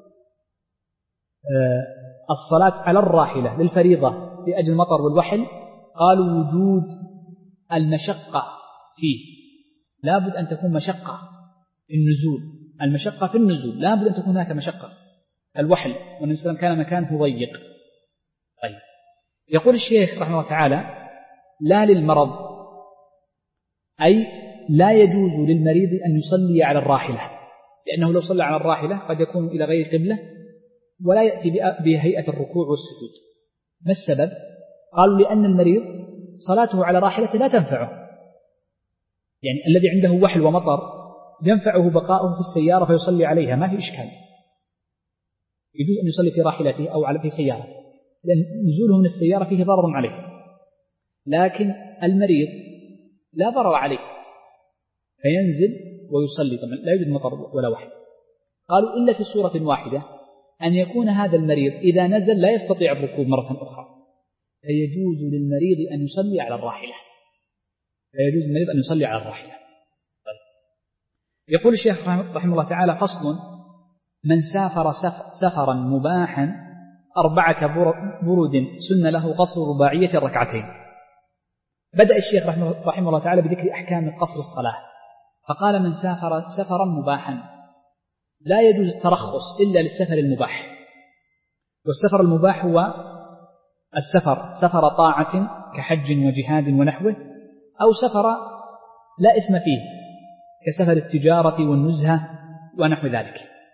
الصلاة على الراحلة للفريضة لأجل المطر والوحل قالوا وجود المشقة فيه، لابد أن تكون مشقة في النزول، المشقة في النزول لابد أن تكون هناك مشقة. الوحل والنبي صلى الله عليه وسلم كان مكانه ضيق. طيب. يقول الشيخ رحمه الله تعالى لا للمرض، أي لا يجوز للمريض أن يصلي على الراحلة، لأنه لو صلى على الراحلة قد يكون إلى غير قبلة ولا يأتي بهيئة الركوع والسجود. ما السبب؟ قالوا لأن المريض صلاته على راحلته لا تنفعه، يعني الذي عنده وحل ومطر ينفعه بقاؤه في السيارة فيصلي عليها ما في إشكال، يجوز أن يصلي في راحلته أو على في سيارته، لأن نزوله من السيارة فيه ضرر عليه. لكن المريض لا ضرر عليه فينزل ويصلي، طبعا لا يوجد مطر ولا وحل. قالوا إلا في صورة واحدة، أن يكون هذا المريض إذا نزل لا يستطيع الركوب مرة أخرى، فيجوز للمريض أن يصلي على الراحلة فيجوز للمريض أن يصلي على الراحلة. طيب. يقول الشيخ رحمه الله تعالى فصل: من سافر سفرا مباحا أربعة برد سن له قصر رباعية الركعتين. بدأ الشيخ رحمه الله تعالى بذكر أحكام قصر الصلاة، فقال من سافر سفرا مباحا لا يجوز الترخص إلا للسفر المباح، والسفر المباح هو السفر سفر طاعة كحج وجهاد ونحوه، أو سفر لا إثم فيه كسفر التجارة والنزهة ونحو ذلك.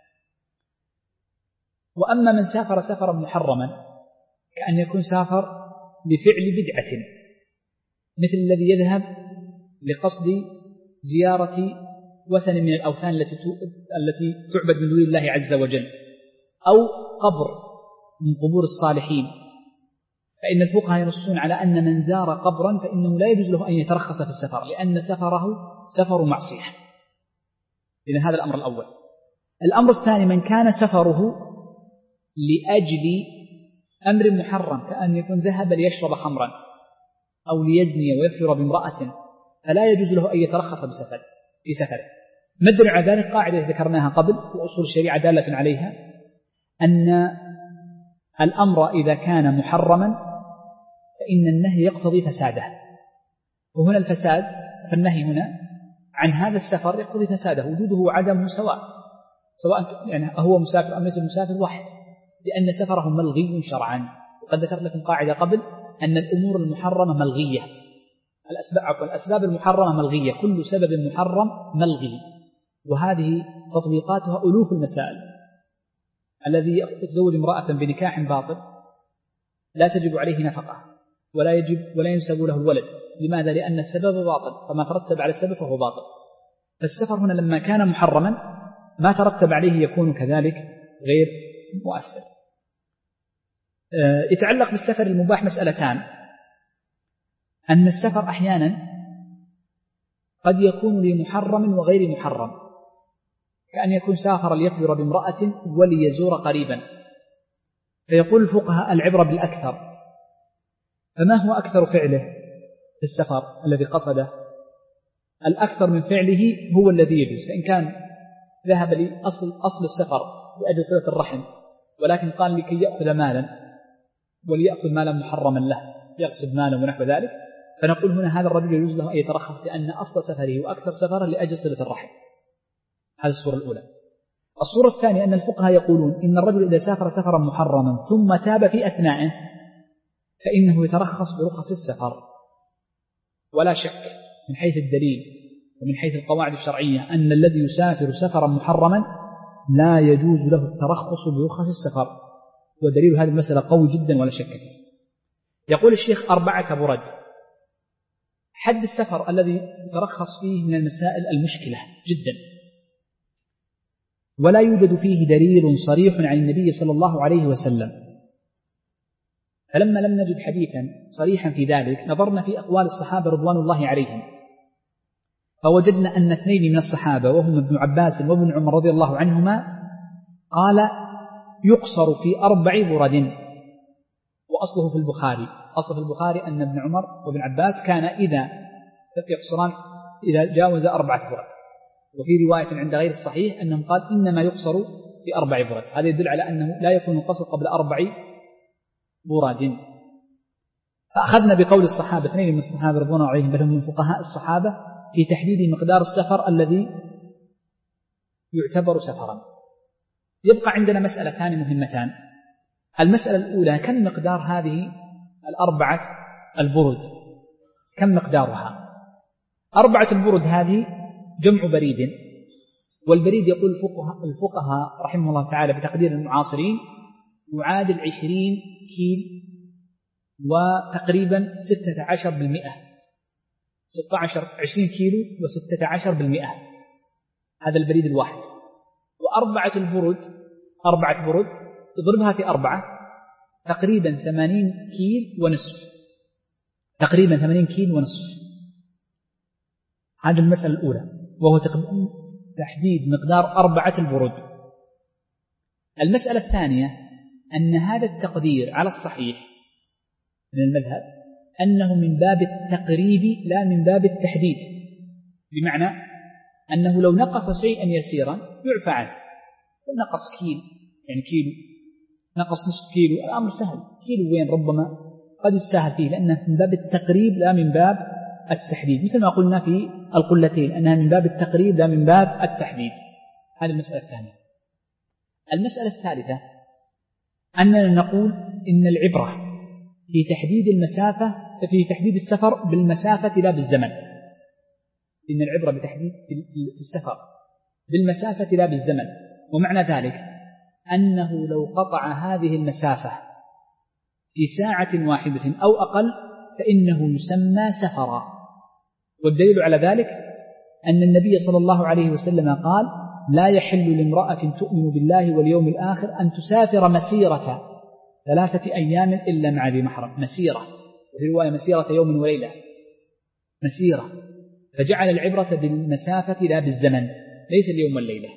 وأما من سافر سفرا محرما كأن يكون سافر لفعل بدعة، مثل الذي يذهب لقصد زيارة وثن من الأوثان التي التي تعبد من دون الله عز وجل، أو قبر من قبور الصالحين، فإن الفقهاء ينصون على أن من زار قبرا فإنه لا يجوز له أن يترخص في السفر، لأن سفره سفر معصية. إذن هذا الأمر الأول. الأمر الثاني: من كان سفره لأجل أمر محرم كأن يكون ذهب ليشرب خمرا أو ليزني ويفجر بامرأة، فلا يجوز له أن يترخص بسفر في سفره، مدل على ذلك قاعدة ذكرناها قبل وأصول الشريعة دالة عليها، أن الأمر إذا كان محرما فإن النهي يقتضي فساده، وهنا الفساد فالنهي هنا عن هذا السفر يقتضي فساده، وجوده وعدمه سواء، سواء يعني هو مسافر أم ليس مسافر واحد، لأن سفره ملغي شرعا. وقد ذكرت لكم قاعدة قبل أن الأمور المحرمة ملغية، الأسباب عفوا الأسباب المحرمة ملغية، كل سبب محرم ملغي، وهذه تطبيقاتها ألوف المسائل. الذي يتزوج امرأة بنكاح باطل لا تجب عليه نفقة ولا يجب ولا ينسب له الولد، لماذا؟ لأن السبب باطل، فما ترتب على السبب فهو باطل. فالسفر هنا لما كان محرما ما ترتب عليه يكون كذلك غير مؤثر. يتعلق بالسفر المباح مسألتان، أن السفر أحيانا قد يكون لمحرم وغير محرم، كأن يكون سافر ليخبر بامرأة وليزور قريبا، فيقول الفقهاء العبرة بالأكثر، فما هو أكثر فعله في السفر الذي قصده؟ الأكثر من فعله هو الذي يجوز، فإن كان ذهب لأصل أصل السفر لأجل صلة الرحم ولكن قال لكي يأخذ مالا وليأخذ مالا محرما له يغصب مالا ونحو ذلك، فنقول هنا هذا الرجل يجوز له أن يترخص لأن أصل سفره وأكثر سفره لأجل صلة الرحم. هذه الصورة الأولى. الصورة الثانية أن الفقهاء يقولون إن الرجل إذا سافر سفرا محرما ثم تاب في أثنائه فإنه يترخص برخص السفر، ولا شك من حيث الدليل ومن حيث القواعد الشرعية أن الذي يسافر سفرا محرما لا يجوز له الترخص برخص السفر، ودليل هذه المسألة قوي جدا ولا شك فيه. يقول الشيخ أربعة برد. حد السفر الذي يترخص فيه من المسائل المشكلة جدا، ولا يوجد فيه دليل صريح عن النبي صلى الله عليه وسلم، فلما لم نجد حديثا صريحا في ذلك نظرنا في أقوال الصحابة رضوان الله عليهم، فوجدنا أن اثنين من الصحابة وهم ابن عباس وابن عمر رضي الله عنهما قال يقصر في أربع برد، وأصله في البخاري، أصل في البخاري أن ابن عمر وابن عباس كان إذا يقصران إذا جاوز أربعة برد، وفي رواية عند غير الصحيح أنهم قال إنما يقصر في أربع برد. هذا يدل على أنه لا يكون القصر قبل أربع برد. فأخذنا بقول الصحابة اثنين من الصحابة رضوان الله عليهم بل هم من فقهاء الصحابة في تحديد مقدار السفر الذي يعتبر سفرا. يبقى عندنا مسألتان مهمتان. المسألة الأولى كم مقدار هذه الأربعة البرد، كم مقدارها؟ أربعة البرد هذه جمع بريد، والبريد يقول الفقهاء رحمه الله تعالى بتقدير المعاصرين يعادل عشرين كيل وتقريبا ستة عشر بالمئة، ستة عشر عشرين كيلو وستة عشر بالمئة، هذا البريد الواحد. وأربعة البرد أربعة برد تضربها في أربعة تقريبا ثمانين كيل ونصف، تقريبا ثمانين كيل ونصف. هذه المسألة الأولى، وهو تحديد مقدار أربعة البرد. المسألة الثانية أن هذا التقدير على الصحيح من المذهب أنه من باب التقريب لا من باب التحديد، بمعنى أنه لو نقص شيئا يسيرا يعفى عنه، لو نقص كيل يعني كيلو نقص نصف كيلو الأمر سهل، كيلو وين ربما قد يتساهل فيه لأنه من باب التقريب لا من باب التحديد، مثل ما قلنا في القلتين أنها من باب التقريب لا من باب التحديد. هذه المسألة الثانية. المسألة الثالثة أننا نقول إن العبرة في تحديد المسافة في تحديد السفر بالمسافة لا بالزمن، إن العبرة بتحديد في السفر بالمسافة لا بالزمن، ومعنى ذلك أنه لو قطع هذه المسافة في ساعة واحدة أو أقل فإنه يسمى سفرا. والدليل على ذلك أن النبي صلى الله عليه وسلم قال لا يحل لامرأة تؤمن بالله واليوم الآخر أن تسافر مسيرة ثلاثة أيام إلا مع ذي محرم، مسيرة، وفي رواية مسيرة يوم وليلة، مسيرة، فجعل العبرة بالمسافة لا بالزمن ليس اليوم والليلة.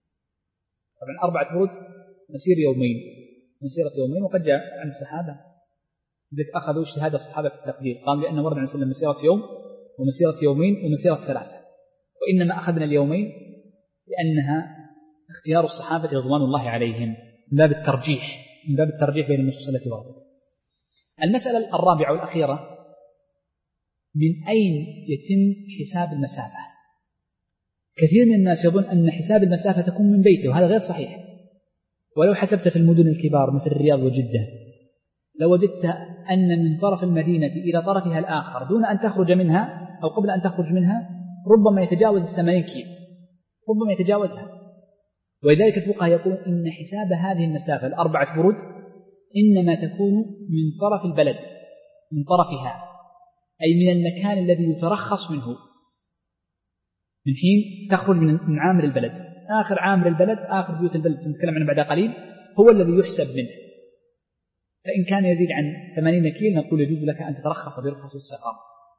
طبعا أربعة برود مسير يومين، مسيرة يومين، وقد جاء عن الصحابة ذلك أخذوا اجتهاد الصحابة في التقدير، قام لأن ورد عن سلم مسيرة يوم ومسيرة يومين ومسيرة ثلاثة، وإنما أخذنا اليومين لأنها اختيار الصحابة رضوان الله عليهم من باب الترجيح من باب الترجيح بين النصوص التي وردت. المسألة الرابعة والأخيرة: من أين يتم حساب المسافة؟ كثير من الناس يظن أن حساب المسافة تكون من بيته، وهذا غير صحيح. ولو حسبت في المدن الكبار مثل الرياض وجدة لو وجدت أن من طرف المدينة إلى طرفها الآخر دون أن تخرج منها أو قبل أن تخرج منها ربما يتجاوز الثمانين كيلو، ربما يتجاوزها. ولذلك الفقهاء يقول إن حساب هذه المسافة الأربعة برود إنما تكون من طرف البلد، من طرفها، أي من المكان الذي يترخص منه، من حين تخرج من عامر البلد. آخر عامر البلد، آخر بيوت البلد سنتكلم عنه بعد قليل، هو الذي يحسب منه. فإن كان يزيد عن ثمانين كيلو نقول يجوز لك أن تترخص برخص السفر.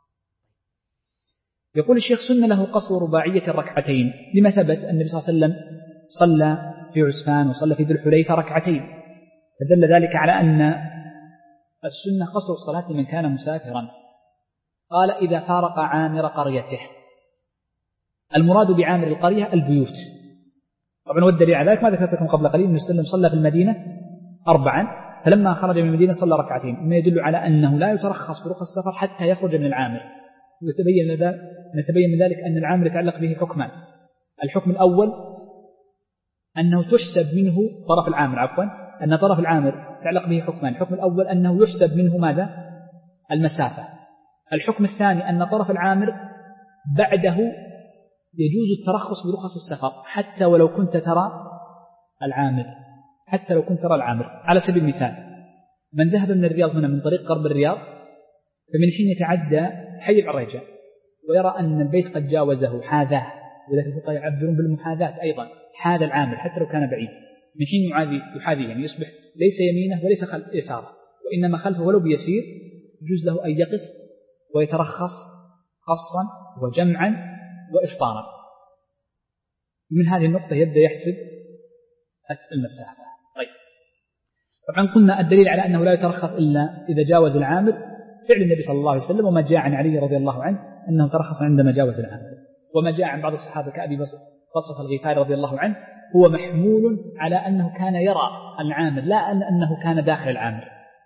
يقول الشيخ: سن له قصر رباعية الركعتين، لما ثبت أن النبي صلى الله عليه وسلم صلى في عسفان وصلى في ذي الحليفة ركعتين، فدل ذلك على أن السنة قصر الصلاة لمن كان مسافرا. قال: إذا فارق عامر قريته. المراد بعامر القرية البيوت. طبعا والدليل على ذلك ما ذكرت لكم قبل قليل أن وسلم صلى في المدينة أربعا، فلما خرج من المدينة صلى ركعتين، مما يدل على أنه لا يترخص برخص السفر حتى يخرج من العامر. ويتبين من ذلك أن العامر يتعلق به حكمان: الحكم الأول أنه تحسب منه طرف العامر عفوا أن طرف العامر يتعلق به حكمان. الحكم الأول أنه يحسب منه ماذا؟ المسافة. الحكم الثاني أن طرف العامر بعده يجوز الترخص برخص السفر حتى ولو كنت ترى العامر، حتى لو كنت ترى العامر. على سبيل المثال: من ذهب من الرياض هنا من طريق غرب الرياض، فمن حين يتعدى حي العريجة ويرى أن البيت قد جاوزه حاذاه، وذلك الفقهاء يعبرون بالمحاذاة أيضا، حاذا العامر حتى لو كان بعيد، من حين يعادي يحاذيه، يعني يصبح ليس يمينه وليس خلف يساره وإنما خلفه ولو بيسير، يجوز له أن يقف ويترخص قصرا وجمعا وإفطارا. من هذه النقطة يبدأ يحسب المسافة. طيب، طبعا قلنا الدليل على أنه لا يترخص إلا إذا جاوز العامر فعل النبي صلى الله عليه وسلم، وما جاء عن علي رضي الله عنه أنه ترخص عندما جاوز العامر، وما جاء عن بعض الصحابة كأبي بصرة الغفاري رضي الله عنه هو محمول على أنه كان يرى العامر لا أنه كان داخل العامر.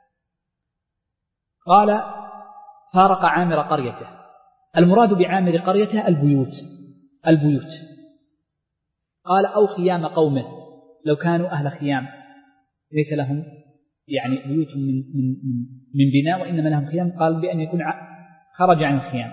قال: فارق عامر قريته. المراد بعامر قريته البيوت، البيوت. قال: أو خيام قومه، لو كانوا أهل خيام ليس لهم يعني بيوت من, من, من بناء وإنما لهم خيام، قال بأن يكون خرج عن الخيام.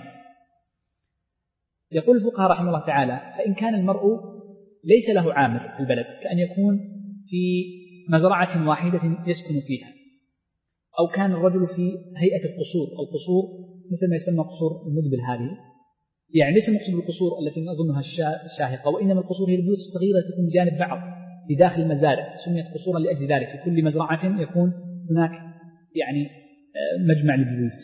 يقول الفقهاء رحمه الله تعالى: فإن كان المرء ليس له عامر في البلد، كأن يكون في مزرعة واحدة يسكن فيها، أو كان الرجل في هيئة القصور، أو قصور مثل ما يسمى قصور المدبل هذه، يعني ليس المقصود بالقصور التي نظنها الشاهقة، وإنما القصور هي البيوت الصغيرة تكون بجانب بعض في داخل المزارع، سميت قصورا لأجل ذلك. في كل مزرعة يكون هناك يعني مجمع للبيوت.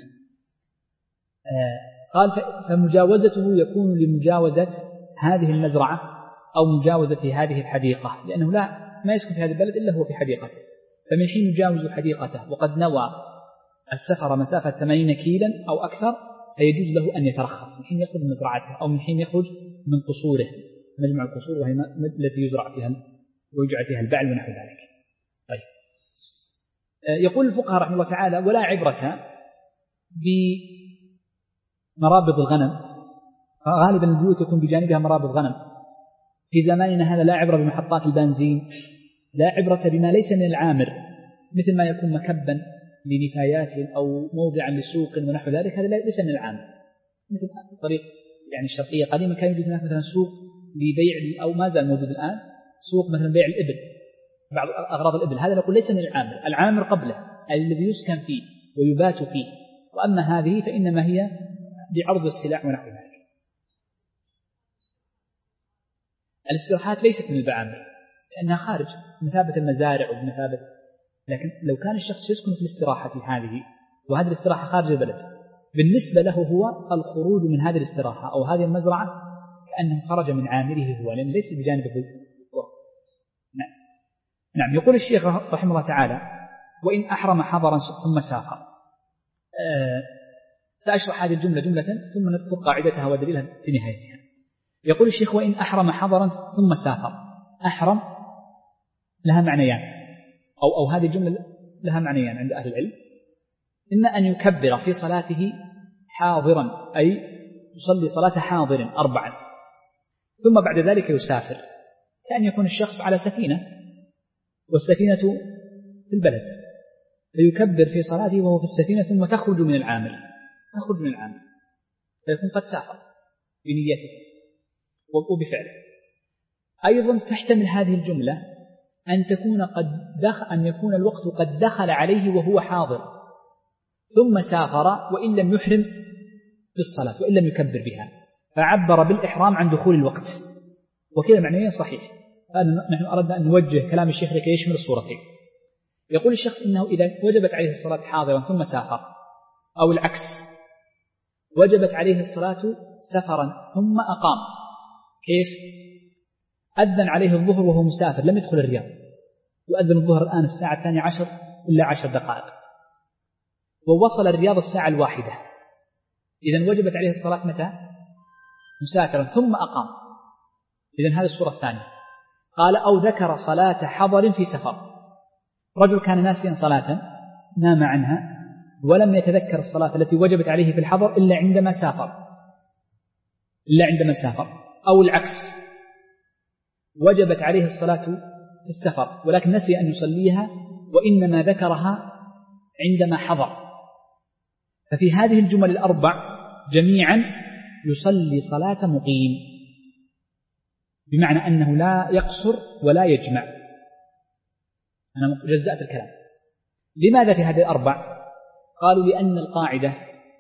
قال: فمجاوزته يكون لمجاوزة هذه المزرعة أو مجاوزة هذه الحديقة، لأنه لا ما يسكن في هذا البلد إلا هو في حديقته، فمن حين يجاوز حديقته وقد نوى السفر مسافة ثمانين كيلا أو أكثر فيجوز له أن يترخص من حين يخرج من مزرعته أو من حين يخرج من قصوره، مجمع القصور وهي التي يزرع فيها ويجعل فيها البعل ونحو ذلك. طيب، يقول الفقهاء رحمه الله تعالى: ولا عبرة بمرابض الغنم. غالبا البيوت يكون بجانبها مرابض غنم. في زماننا هذا لا عبرة بمحطات البنزين، لا عبرة بما ليس من العامر، مثل ما يكون مكبا لنفايات أو موضعا لسوق ونحو ذلك، هذا ليس من العامر. مثل طريق يعني الشرقية قديما كان يوجد هناك مثلا سوق لبيع، أو ما زال موجود الآن، سوق مثلا بيع الإبل، بعض أغراض الإبل، هذا نقول ليس من العامر. العامر قبله الذي يسكن فيه ويبات فيه، وأما هذه فإنما هي بعرض السلع ونحو ذلك. الاستراحات ليست من البعامر لأنها خارج مثابة المزارع ومثابة، لكن لو كان الشخص يسكن في الاستراحة هذه وهذه الاستراحة خارج البلد، بالنسبة له هو الخروج من هذه الاستراحة أو هذه المزرعة كأنه خرج من عامله هو، لأنه ليس بجانب الطرق. نعم. نعم. يقول الشيخ رحمه الله تعالى: وإن أحرم حضرا ثم سافر. أه سأشرح هذه الجملة جملة ثم نذكر قاعدتها ودليلها في نهايتها. يقول الشيخ وإن أحرم حضرا ثم سافر. أحرم لها معنيان، أو, أو هذه الجملة لها معنيان عند أهل العلم. إما أن يكبر في صلاته حاضرا، أي يصلي صلاة حاضر أربعا، ثم بعد ذلك يسافر، كأن يكون الشخص على سفينة والسفينة في البلد، فيكبر في صلاته وهو في السفينة ثم تخرج من العامل تخرج من العامل فيكون قد سافر بنيته وبفعله. أيضا تحتمل هذه الجملة أن تكون قد دخل أن يكون الوقت قد دخل عليه وهو حاضر ثم سافر وإن لم يحرم بالصلاة وإن لم يكبر بها، فعبر بالإحرام عن دخول الوقت، وكذا معنيه صحيح. نحن أردنا أن نوجه كلام الشيخ لكي يشمل الصورتين. يقول الشخص إنه إذا وجبت عليه الصلاة حاضرا ثم سافر، أو العكس وجبت عليه الصلاة سفرا ثم أقام، كيف؟ أذن عليه الظهر وهو مسافر لم يدخل الرياض، وأذن الظهر الآن الساعة الثانية عشر إلا عشر دقائق، ووصل الرياض الساعة الواحدة، إذن وجبت عليه الصلاة متى؟ مسافرا ثم أقام. إذن هذه الصورة الثانية. قال أو ذكر صلاة حضر في سفر، رجل كان ناسيا صلاة نام عنها ولم يتذكر الصلاة التي وجبت عليه في الحضر إلا عندما سافر إلا عندما سافر أو العكس وجبت عليه الصلاة في السفر ولكن نسي أن يصليها وإنما ذكرها عندما حضر، ففي هذه الجمل الأربع جميعا يصلي صلاة مقيم، بمعنى أنه لا يقصر ولا يجمع. أنا جزأت الكلام. لماذا في هذه الأربع؟ قالوا لأن القاعدة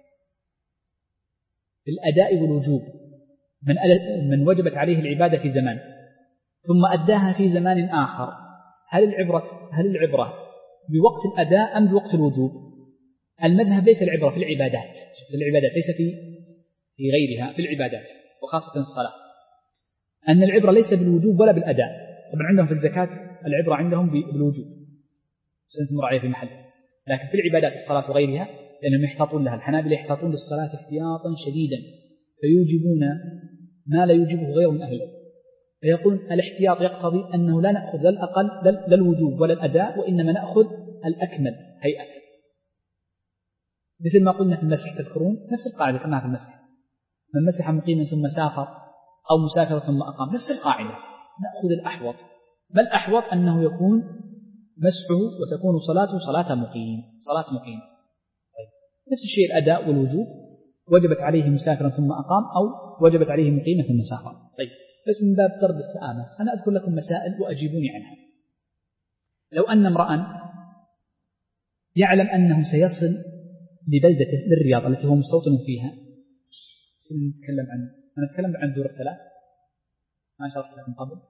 في الأداء والوجوب من, من وجبت عليه العبادة في زمان ثم أداها في زمان آخر، هل العبرة, هل العبرة بوقت الأداء أم بوقت الوجوب؟ المذهب ليس العبرة في العبادات، في العبادات ليس في, في غيرها، في العبادات وخاصة الصلاة، أن العبرة ليس بالوجوب ولا بالأداء. طبعا عندهم في الزكاة العبرة عندهم بالوجوب سنتمر عليه في محل، لكن في العبادات الصلاة وغيرها لأنهم يحتاطون لها. الحنابلة يحتاطون للصلاة احتياطا شديدا فيوجبون ما لا يوجبه غير من أهل العلم، فيقول الاحتياط يقتضي أنه لا نأخذ لا الأقل لا الوجوب ولا الأداء، وإنما نأخذ الأكمل هيئة، مثل ما قلنا في المسح. تذكرون نفس القاعدة كما في المسح، من مسح مقيما ثم سافر أو مسافر ثم أقام، نفس القاعدة، نأخذ الأحوط، بل الأحوط أنه يكون مسحه وتكون صلاته صلاة مقيم صلاة مقيم طيب. نفس الشيء الأداء والوجوب، وجبت عليه مسافرا ثم أقام أو وجبت عليه مقيما ثم سافر. طيب بس من باب طرد السآمة أنا أذكر لكم مسائل وأجيبوني عنها. لو أن امرأ يعلم أنه سيصل لبلدته للرياض التي هو مستوطن فيها، سنتكلم عن أنا أتكلم عن دور الثلاث ما شرحت لكم قبل.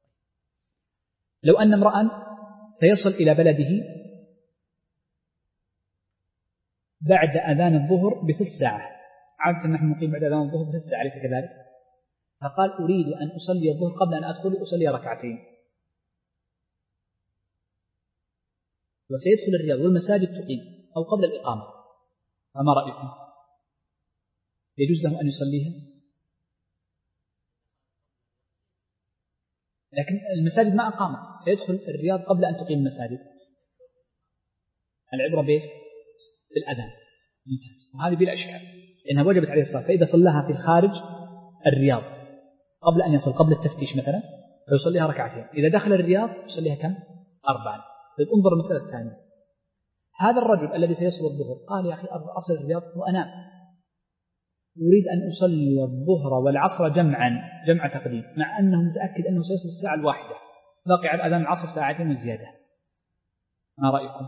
لو أن امرأ سيصل إلى بلده بعد أذان الظهر بثلث ساعة، عادة نحن نقيم بعد أذان الظهر بثلث ساعة أليس كذلك؟ فقال أريد أن أصلي الظهر قبل أن أدخل أصلي ركعتين، وسيدخل الرياض والمساجد تقيم أو قبل الإقامة، فما رأيكم؟ يجوز له أن يصليها؟ لكن المساجد ما أقامت، سيدخل الرياض قبل أن تقيم المساجد. العبرة بإيش؟ بالأذان. ممتاز، وهذه بلا إشكال لأنها وجبت عليه الصلاة، فإذا صلىها في الخارج الرياض قبل أن يصل قبل التفتيش مثلا فيصليها ركعتين، إذا دخل الرياض يصليها كم؟ أربعا. طيب انظر المسألة الثانية، هذا الرجل الذي سيصل الظهر قال يا أخي أصل الرياض وأنام، يريد أن أصلي الظهر والعصر جمعا جمع تقديم، مع أنه متأكد أنه سيصل الساعة الواحدة، باقي على أذان العصر ساعتين وزيادة. ما رأيكم؟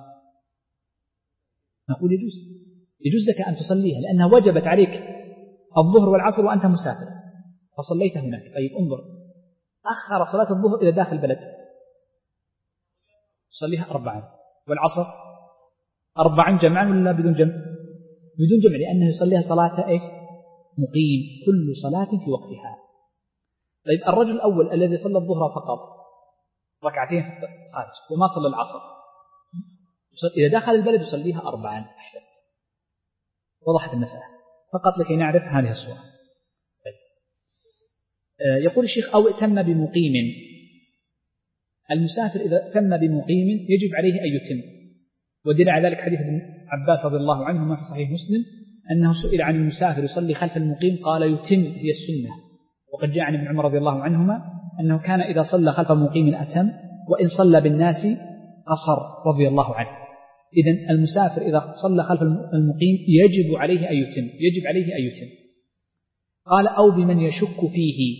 نقول يجوز يجوز لك أن تصليها لأنها وجبت عليك الظهر والعصر وأنت مسافر فصليت هناك. طيب انظر، أخر صلاة الظهر إلى داخل البلد صليها أربعا، والعصر أربعا جمعا ولا بدون جمع؟ بدون جمع، لأنه يصليها صلاة إيش؟ مقيم، كل صلاة في وقتها. طيب الرجل الأول الذي صلى الظهر فقط ركعتين خارج وما صلى العصر، إذا دخل البلد يصليها أربعا. أحسنت، وضحت المسألة، فقط لكي نعرف هذه الصورة. طيب. يقول الشيخ أو ائتم بمقيم. المسافر إذا ائتم بمقيم يجب عليه أن يتم، ودل على ذلك حديث ابن عباس رضي الله عنهما في صحيح مسلم أنه سئل عن المسافر يصلي خلف المقيم قال يتم هي السنة. وقد جاء عن ابن عمر رضي الله عنهما أنه كان إذا صلى خلف المقيم أتم، وإن صلى بالناس قصر رضي الله عنه. إذن المسافر إذا صلى خلف المقيم يجب عليه أن يتم، يجب عليه أن يتم. قال أو بمن يشك فيه،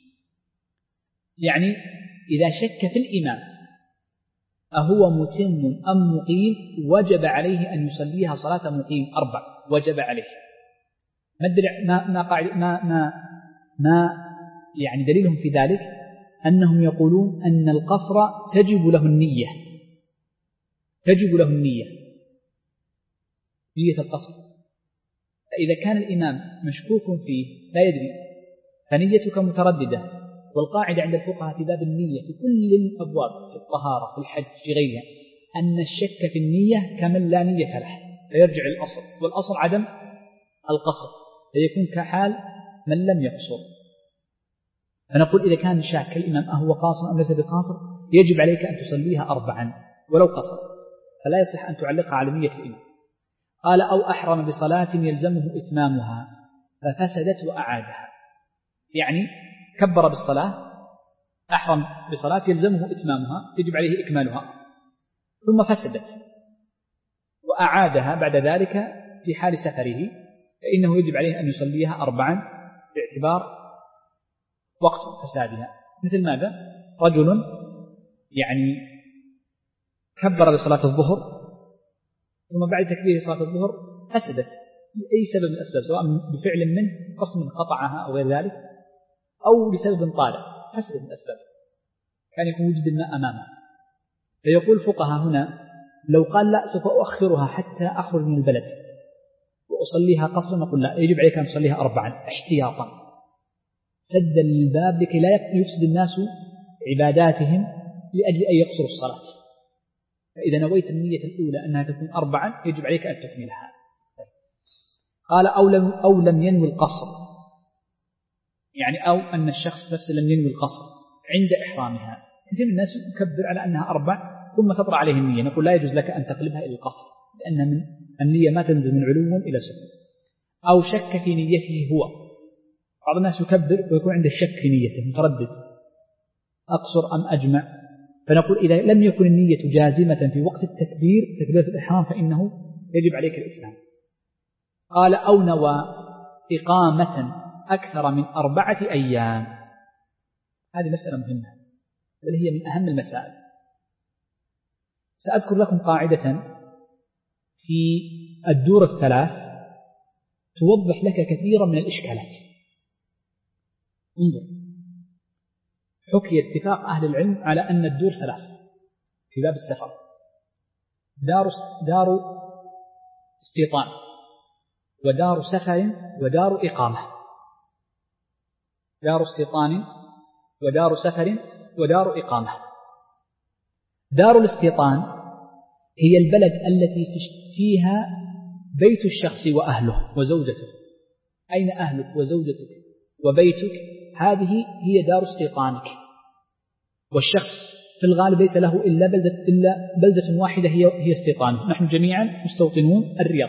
يعني إذا شك في الإمام أهو متم أم مقيم وجب عليه أن يصليها صلاة مقيم أربع، وجب عليه. ما ما قاعد ما ما ما يعني دليلهم في ذلك أنهم يقولون أن القصر تجب له النية، تجب له النية، نية القصر. فإذا كان الإمام مشكوك فيه لا يدري فنيتك مترددة، والقاعدة عند الفقهاء في باب النية في كل الأبواب، في الطهارة في الحج في غيرها، أن الشك في النية كمن لا نية له، فيرجع الأصل، والأصل عدم القصر، فيكون كحال من لم يقصر. فنقول إذا كان شاك الإمام أهو قاصر أم ليس بقاصر يجب عليك أن تصليها أربعا ولو قصر، فلا يصح أن تعلقها على نية الإمام. قال أو أحرم بصلاة يلزمه إتمامها ففسدت وأعادها، يعني كبر بالصلاة، أحرم بصلاة يلزمه إتمامها، يجب عليه إكمالها، ثم فسدت وأعادها بعد ذلك في حال سفره، فإنه يجب عليه أن يصليها أربعا باعتبار وقت فسادها. مثل ماذا؟ رجل يعني كبر لصلاة الظهر ثم بعد تكبير صلاة الظهر فسدت لأي سبب من الأسباب، سواء بفعل منه قسم قطعها أو غير ذلك، أو لسبب طارئ فسدت من الأسباب، كان يكون وجد الماء أمامه. فيقول الفقهاء هنا لو قال لا سوف أؤخرها حتى أخرج من البلد وأصليها قصرا، نقول لا، يجب عليك أن تصليها أربعا احتياطا سدا للباب لكي لا يفسد الناس عباداتهم لأجل أن يقصروا الصلاة. فإذا نويت النية الأولى أنها تكون أربعا يجب عليك أن تكملها. قال أو لم, أو لم ينوي القصر، يعني أو أن الشخص نفسه لم ينوي القصر عند إحرامها. كثير من الناس يكبر على أنها أربع ثم تطرأ عليه النية، نقول لا يجوز لك أن تقلبها إلى القصر، لأن من النية ما تنزل من علو إلى سفل. أو شك في نيته هو، بعض الناس يكبر ويكون عنده شك في نيته متردد أقصر أم أجمع، فنقول إذا لم يكن النية جازمة في وقت التكبير تكبيرة الإحرام فإنه يجب عليك الإتمام. قال أو نوى إقامة أكثر من أربعة أيام، هذه مسألة مهمة بل هي من أهم المسائل. سأذكر لكم قاعدة في الدور الثلاث توضح لك كثيرا من الإشكالات. انظر، حكي اتفاق أهل العلم على أن الدور ثلاث في باب السفر: دار دار استيطان، ودار سفر، ودار إقامة. دار استيطان ودار سفر ودار إقامة. دار الاستيطان هي البلد التي فيها بيت الشخص وأهله وزوجته. أين أهلك وزوجتك وبيتك؟ هذه هي دار استيطانك. والشخص في الغالب ليس له إلا بلدة, إلا بلدة واحدة هي هي استيطانه. نحن جميعا مستوطنون الرياض،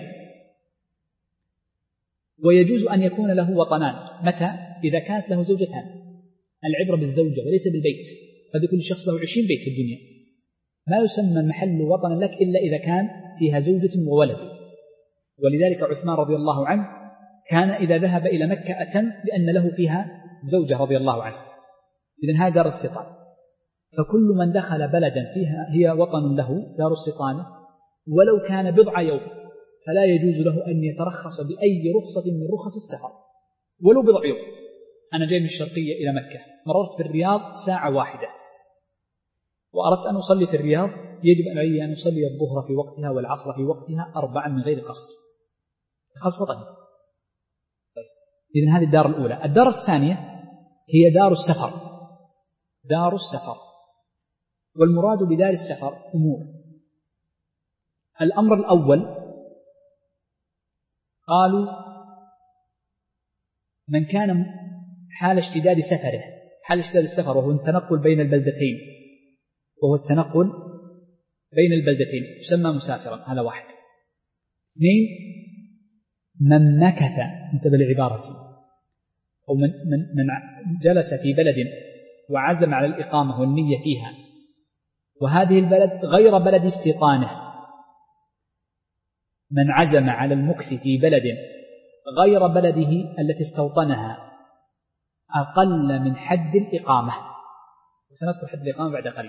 ويجوز أن يكون له وطنان. متى؟ إذا كانت له زوجتان. العبرة بالزوجة وليس بالبيت، قد يكون الشخص له عشرين بيت في الدنيا، ما يسمى محل وطن لك إلا إذا كان فيها زوجة وولد. ولذلك عثمان رضي الله عنه كان إذا ذهب إلى مكة أتم لأن له فيها زوجة رضي الله عنه. إذن هذا دار استيطان. فكل من دخل بلدا فيها هي وطن له دار استيطانه ولو كان بضع يوم فلا يجوز له أن يترخص بأي رخصة من رخص السفر ولو بضع يوم. أنا جاي من الشرقية إلى مكة، مررت في الرياض ساعة واحدة وأردت أن أصلي في الرياض، يجب علي أن أصلي الظهر في وقتها والعصر في وقتها أربعا من غير قصر، خلص وطني. طيب. إذن هذه الدار الأولى. الدار الثانية هي دار السفر. دار السفر، والمراد بدار السفر أمور. الأمر الأول قالوا من كان حال اشتداد سفره، حال اشتداد السفر وهو التنقل بين البلدتين، وهو التنقل بين البلدتين يسمى مسافرا. هذا واحد. اثنين، من مكث، انتبه للعبارة فيه، أو من, من, من جلس في بلد وعزم على الإقامة والنية فيها، وهذه البلد غير بلد استيطانه. من عزم على المكث في بلد غير بلده التي استوطنها أقل من حد الإقامة، وسنذكر حد الإقامة بعد قليل.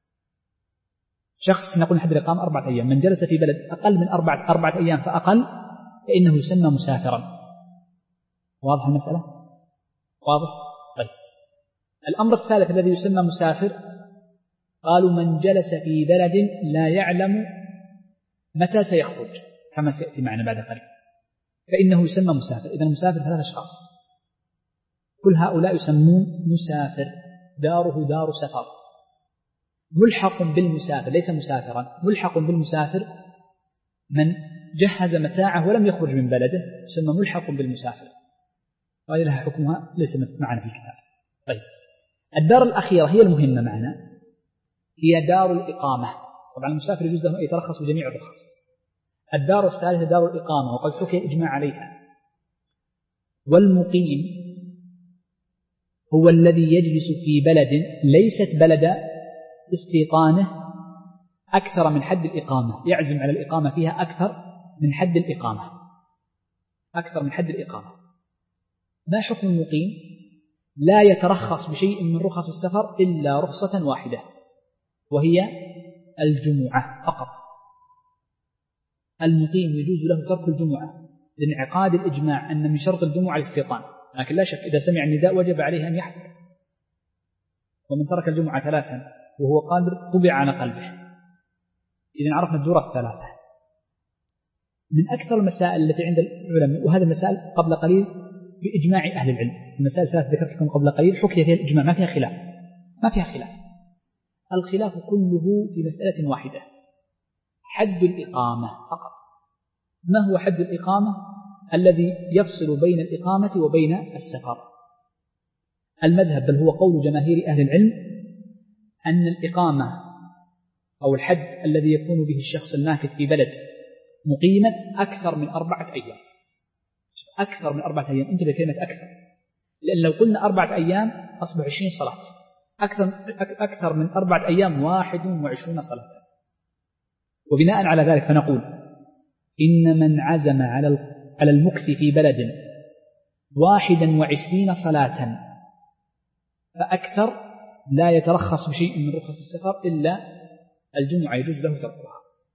شخص نقول حد الإقامة أربعة أيام، من جلس في بلد أقل من أربعة, أربعة أيام فأقل فإنه يسمى مسافرا. واضح المسألة؟ واضح؟ طيب. الأمر الثالث الذي يسمى مسافر، قالوا من جلس في بلد لا يعلم متى سيخرج، كما سيأتي معنا بعد قليل، فإنه يسمى مسافر. إذن المسافر ثلاثة أشخاص، كل هؤلاء يسمون مسافر، داره دار سفر. ملحق بالمسافر ليس مسافرا، ملحق بالمسافر من جهز متاعه ولم يخرج من بلده يسمى ملحق بالمسافر، وهذه لها حكمها ليس معنا في الكتاب. طيب. الدار الأخيرة هي المهمة معنا، هي دار الإقامة. طبعا المسافر يجوز له أن يترخص بجميع الرخص. الدار الثالثة دار الإقامة، وقد حكي إجماع عليها. والمقيم هو الذي يجلس في بلد ليست بلد استيطانه أكثر من حد الإقامة، يعزم على الإقامة فيها أكثر من حد الإقامة، أكثر من حد الإقامة. ما حكم المقيم؟ لا يترخص بشيء من رخص السفر إلا رخصة واحدة، وهي الجمعة فقط. المقيم يجوز له ترك الجمعة لانعقاد الإجماع أن من شرط الجمعة الاستيطان، لكن لا شك إذا سمع النداء وجب عليه أن يحضر. ومن ترك الجمعة ثلاثا وهو قادر طبع على قلبه. إذن عرفنا الدورة الثلاثة. من أكثر المسائل التي عند العلماء، وهذا المسائل قبل قليل بإجماع أهل العلم، المسائل الثلاثة ذكرت لكم قبل قليل حكي فيها الإجماع، ما فيها خلاف، ما فيها خلاف. الخلاف كله في مسألة واحدة، حد الإقامة فقط. ما هو حد الإقامة الذي يفصل بين الإقامة وبين السفر؟ المذهب بل هو قول جماهير أهل العلم أن الإقامة أو الحد الذي يكون به الشخص الماكث في بلد مقيما أكثر من أربعة أيام، أكثر من أربعة أيام. انتبه كلمة أكثر، لأن لو قلنا أربعة أيام أصبح عشرين صلاة، أكثر, أكثر من أربعة أيام واحد وعشرون صلاة. وبناء على ذلك فنقول إن من عزم على المكث في بلد واحدا وعشرين صلاة فأكثر لا يترخص بشيء من رخص السفر إلا الجمعة، يجوز له تركها.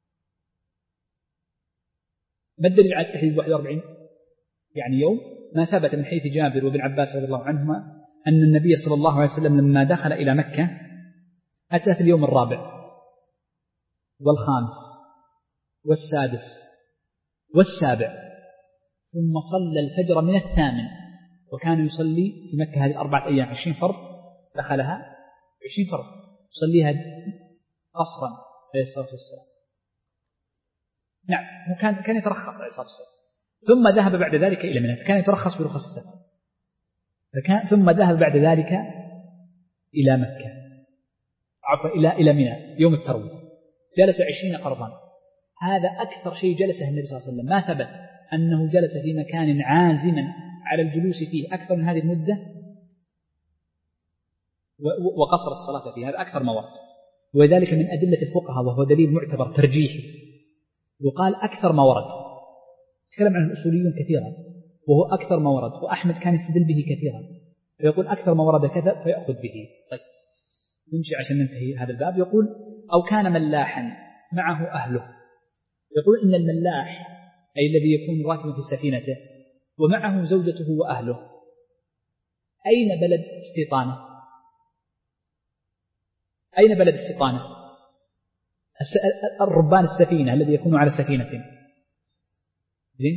ما الدليل على التحديد واحد وأربعين يعني يوم؟ ما ثبت من حيث جابر وابن عباس رضي الله عنهما أن النبي صلى الله عليه وسلم لما دخل إلى مكة أتى في اليوم الرابع والخامس والسادس والسابع، ثم صلى الفجر من الثامن، وكان يصلي في مكة هذه أربعة أيام عشرين فرض، دخلها عشرين فرض يصليها قصرا عليه الصلاة والسلام. نعم، وكان كان يترخص عليه الصلاة والسلام، ثم ذهب بعد ذلك إلى منى، كان يترخص برخص السفر، فكان ثم ذهب بعد ذلك إلى مكة، عفوا إلى إلى منى يوم التروية، جلس عشرين قرضا. هذا أكثر شيء جلسه النبي صلى الله عليه وسلم، ما ثبت أنه جلس في مكان عازما على الجلوس فيه أكثر من هذه المدة وقصر الصلاة فيه، هذا أكثر ما ورد. وذلك من أدلة الفقهاء، وهو دليل معتبر ترجيحي، يقال أكثر ما ورد. تكلم عن الأصوليون كثيرا وهو أكثر ما ورد، وأحمد كان يستدل به كثيرا فيقول أكثر ما ورد كذا فيأخذ به. طيب نمشي عشان ننتهي هذا الباب. يقول أو كان ملاحا معه أهله، يقول إن الملاح أي الذي يكون راكبا في سفينته ومعه زوجته وأهله، أين بلد استيطانه؟ أين بلد استيطانه؟ الربان السفينة الذي يكون على سفينة، زين؟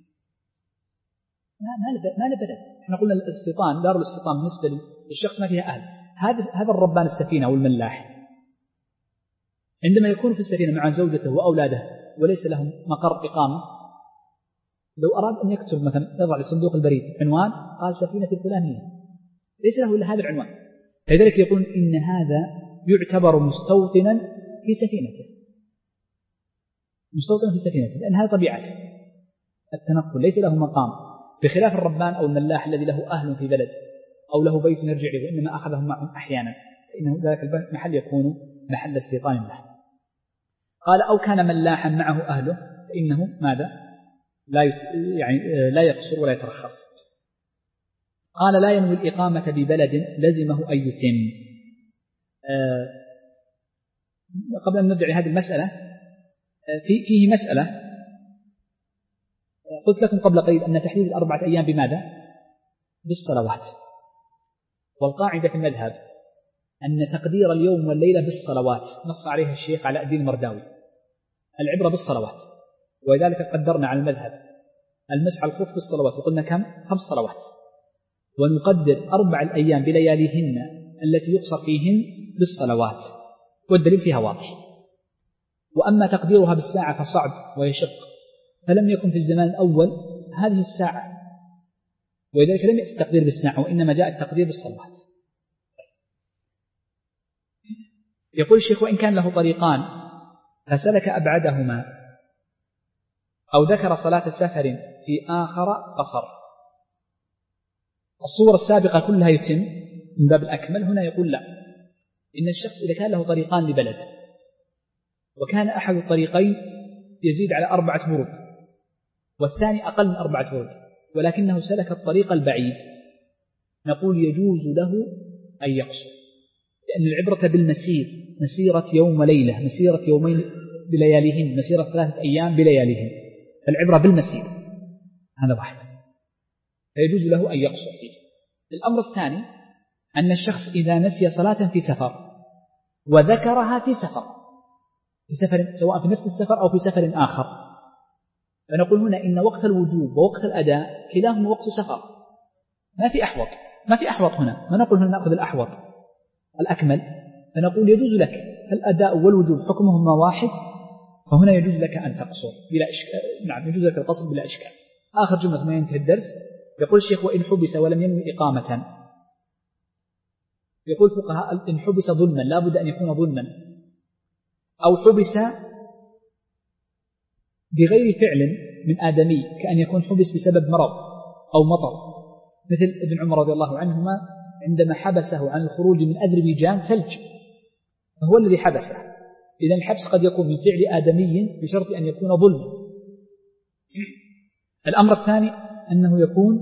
ما له بلد. احنا قلنا الاستيطان، دار الاستيطان بالنسبة للشخص ما فيها أهل. هذا هذا الربان السفينة والملاح عندما يكون في السفينة مع زوجته وأولاده وليس لهم مقر إقامة، لو أراد أن يكتب مثلا يضع لصندوق البريد عنوان قال سفينة الفلانية ليس له إلا هذا العنوان. لذلك يقول إن هذا يعتبر مستوطنا في سفينته، مستوطنا في سفينته، لأن هذا طبيعته التنقل، ليس له مقام، بخلاف الربان أو الملاح الذي له أهل في بلد أو له بيت يرجع له وإنما أخذهم معهم أحيانا، فإنه ذلك المحل يكون محل استيطان له. قال أو كان ملاحا معه أهله فإنه ماذا؟ لا يعني لا يقصر ولا يترخص. قال لا ينوي الإقامة ببلد لزمه أن يتم. آه قبل أن نرجع لهذه المسألة آه في فيه مسألة قلت لكم قبل قليل أن تحديد الأربعة أيام بماذا؟ بالصلوات. والقاعدة في المذهب أن تقدير اليوم والليلة بالصلوات نص عليها الشيخ علاء الدين المرداوي، العبرة بالصلوات. ولذلك قدرنا على المذهب المسح على الخف بالصلوات، وقلنا كم؟ خمس صلوات. ونقدر أربع الأيام بلياليهن التي يقصر فيهن بالصلوات، والدليل فيها واضح. وأما تقديرها بالساعة فصعب ويشق، فلم يكن في الزمان الأول هذه الساعة، ولذلك لم يأتي التقدير بالساعة وإنما جاء التقدير بالصلوات. يقول الشيخ وإن كان له طريقان فسلك أبعدهما أو ذكر صلاة سفر في آخر قصر. الصورة السابقة كلها يتم من باب الأكمل، هنا يقول لا، إن الشخص إذا كان له طريقان لبلد وكان أحد الطريقين يزيد على أربعة برود والثاني أقل من أربعة برود ولكنه سلك الطريق البعيد، نقول يجوز له أن يقصر، لأن العبرة بالمسير، مسيرة يوم وليلة، مسيرة يومين بلياليهن، مسيرة ثلاثة أيام بلياليهن، العبرة بالمسير، هذا واحد، فيجوز له أن يقصر فيه. الأمر الثاني أن الشخص إذا نسي صلاة في سفر وذكرها في سفر، في سفر سواء في نفس السفر أو في سفر آخر، فنقول هنا إن وقت الوجوب ووقت الأداء كلاهما وقت سفر، ما في أحوط، ما في أحوط هنا، ما نقول هنا نأخذ الأحوط الأكمل، فنقول يجوز لك الأداء والوجوب حكمهما واحد، فهنا يجوز لك أن تقصر بلا إشكال. نعم يجوز لك القصر بلا إشكال. آخر جملة ما ينتهي الدرس، يقول الشيخ وإن حبس ولم ينوي إقامة، يقول فقهاء إن حبس ظلما، لا بد أن يكون ظلما، أو حبس بغير فعل من آدمي، كأن يكون حبس بسبب مرض أو مطر، مثل ابن عمر رضي الله عنهما عندما حبسه عن الخروج من أذربيجان ثلج، فهو الذي حبسه. إذن الحبس قد يكون من فعل آدمي بشرط أن يكون ظلما. الأمر الثاني أنه يكون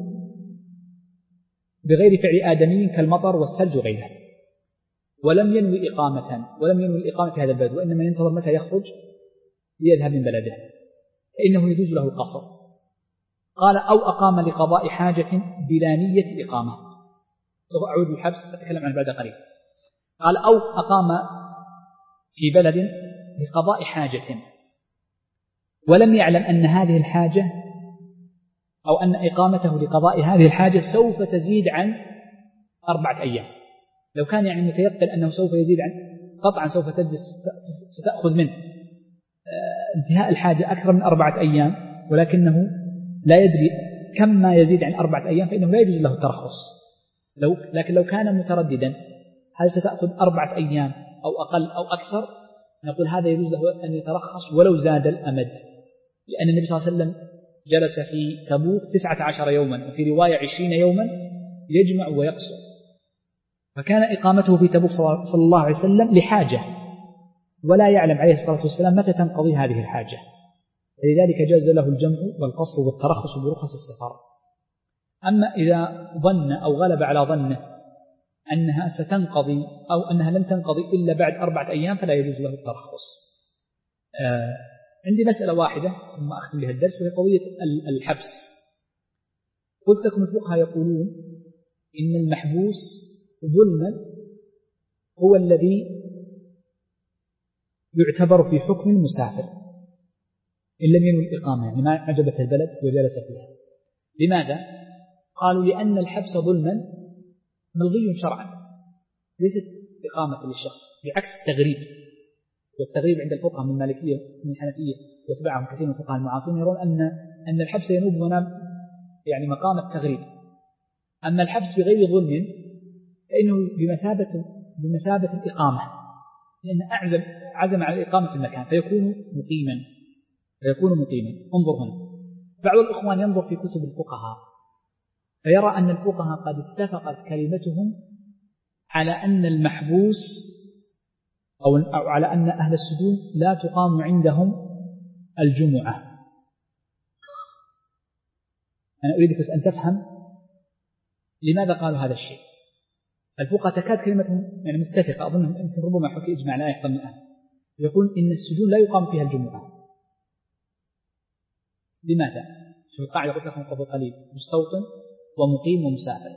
بغير فعل آدمي كالمطر والثلج وغيره، ولم ينوي إقامة، ولم ينوي الإقامة في هذا البلد، وإنما ينتظر متى يخرج ليذهب من بلده، فإنه يجوز له القصر. قال أو أقام لقضاء حاجة بلا نية إقامة، سوف أعود الحبس أتكلم عن بعد قليل. قال أو أقام في بلد لقضاء حاجة ولم يعلم أن هذه الحاجة أو أن إقامته لقضاء هذه الحاجة سوف تزيد عن أربعة أيام، لو كان يعني متيقن أنه سوف يزيد عن قطعا سوف ستأخذ منه انتهاء الحاجة أكثر من أربعة أيام، ولكنه لا يدري كم ما يزيد عن أربعة أيام، فإنه لا يجوز له الترخص. لو لكن لو كان مترددا هل ستأخذ أربعة أيام أو أقل أو أكثر، نقول هذا يجوز له أن يترخص ولو زاد الأمد، لأن النبي صلى الله عليه وسلم جلس في تبوك تسعة عشر يوما، وفي رواية عشرين يوما يجمع ويقصر، فكان إقامته في تبوك صلى الله عليه وسلم لحاجة، ولا يعلم عليه الصلاة والسلام متى تنقضي هذه الحاجة، لذلك جاز له الجمع والقصر والترخص برخص السفر. أما إذا ظن أو غلب على ظنه أنها ستنقضي أو أنها لن تنقضي إلا بعد أربعة أيام فلا يجوز له الترخص. آه عندي مسألة واحدة ثم أختم بها الدرس، وهي قضية الحبس. قلت لكم الفقهاء يقولون إن المحبوس ظلما هو الذي يعتبر في حكم المسافر إن لم ينوي الإقامة، يعني ما عجبته البلد وجلس فيها. لماذا؟ قالوا لأن الحبس ظلما ملغي شرعا، ليست إقامة للشخص، بعكس التغريب، والتغريب عند الفقهاء من المالكية من الحنفية وتبعهم كثير من الفقهاء المعاصرين يرون أن أن الحبس ينوب هنا يعني مقام التغريب. أما الحبس بغير ظلم فإنه بمثابة بمثابة الإقامة، لأن أعزم عزم على الإقامة في المكان فيكون مقيما فيكون مقيما. انظر هنا، بعض الإخوان ينظر في كتب الفقهاء فيرى أن الفقهاء قد اتفقت كلمتهم على أن المحبوس أو على أن أهل السجون لا تقام عندهم الجمعة. أنا أريدك بس أن تفهم لماذا قالوا هذا الشيء. الفقهاء تكاد كلمتهم يعني متفقة، أظن يمكن ربما حكي إجماع لا يحضر من أهل، يقول إن السجون لا يقام فيها الجمعة. لماذا؟ شوف القاعدة قلت لكم قبل قليل: مستوطن ومقيم ومسافر.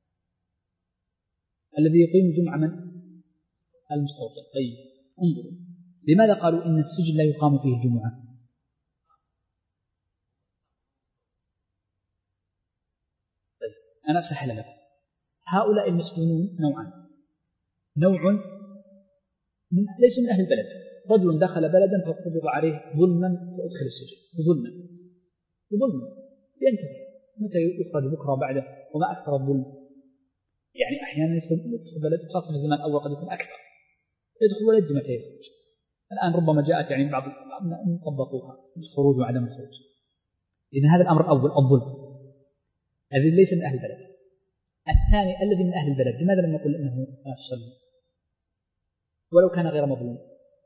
الذي يقيم الجمعة من؟ المستوطن. طيب انظروا لماذا قالوا إن السجن لا يقام فيه الجمعة. طيب أنا أسهل لكم. هؤلاء المسجونون نوعان: نوع من ليس من أهل البلد، رجل دخل بلدا فقبض عليه ظلما فأدخل السجن ظلما ظلما ينتهي متى يخرج بكرة بعده، وما أكثر الظلم. يعني أحيانا يدخل يدخل بلد، خاصة في الزمان الأول قد يكون أكثر، يدخل ولد متى يخرج. الآن ربما جاءت يعني بعض طبقوها الخروج وعدم الخروج. إذن هذا الأمر الأول الظلم الذي ليس من أهل البلد. الثاني الذي من أهل البلد، لماذا لم نقل إنه لا تصلي ولو كان غير مظلوم؟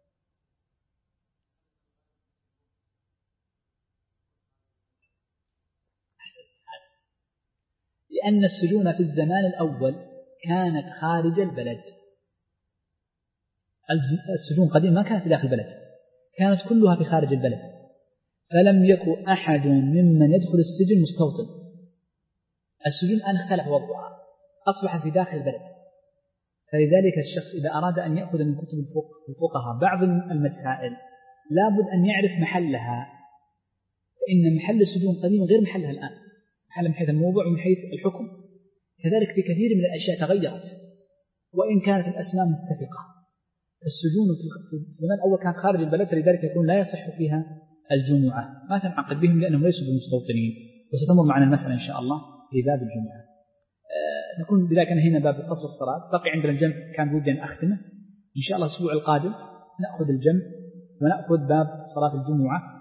لأن السجون في الزمان الأول كانت خارج البلد. السجون قديما ما كانت في داخل البلد، كانت كلها في خارج البلد، فلم يكن أحد ممن يدخل السجن مستوطن. السجون الآن اختلف وضعها، أصبح في داخل البلد، فلذلك الشخص إذا أراد أن يأخذ من كتب الفقهاء بعض المسائل لابد أن يعرف محلها، فإن محل السجون قديما غير محلها الآن، محل من حيث الموضوع ومن حيث الحكم. كذلك في كثير من الأشياء تغيرت وإن كانت الأسماء متفقة. السجون في الزمان الأول كانت خارج البلد، فلذلك يكون لا يصح فيها الجمعة، ما تنعقد بهم لأنهم ليسوا بمستوطنين. وستمر معنا المسألة إن شاء الله في باب الجمعة. أه نكون بذلك هنا باب قصر الصلاة. بقي عندنا الجمع كان بودي أن أختمه إن شاء الله الأسبوع القادم، نأخذ الجمع ونأخذ باب صلاة الجمعة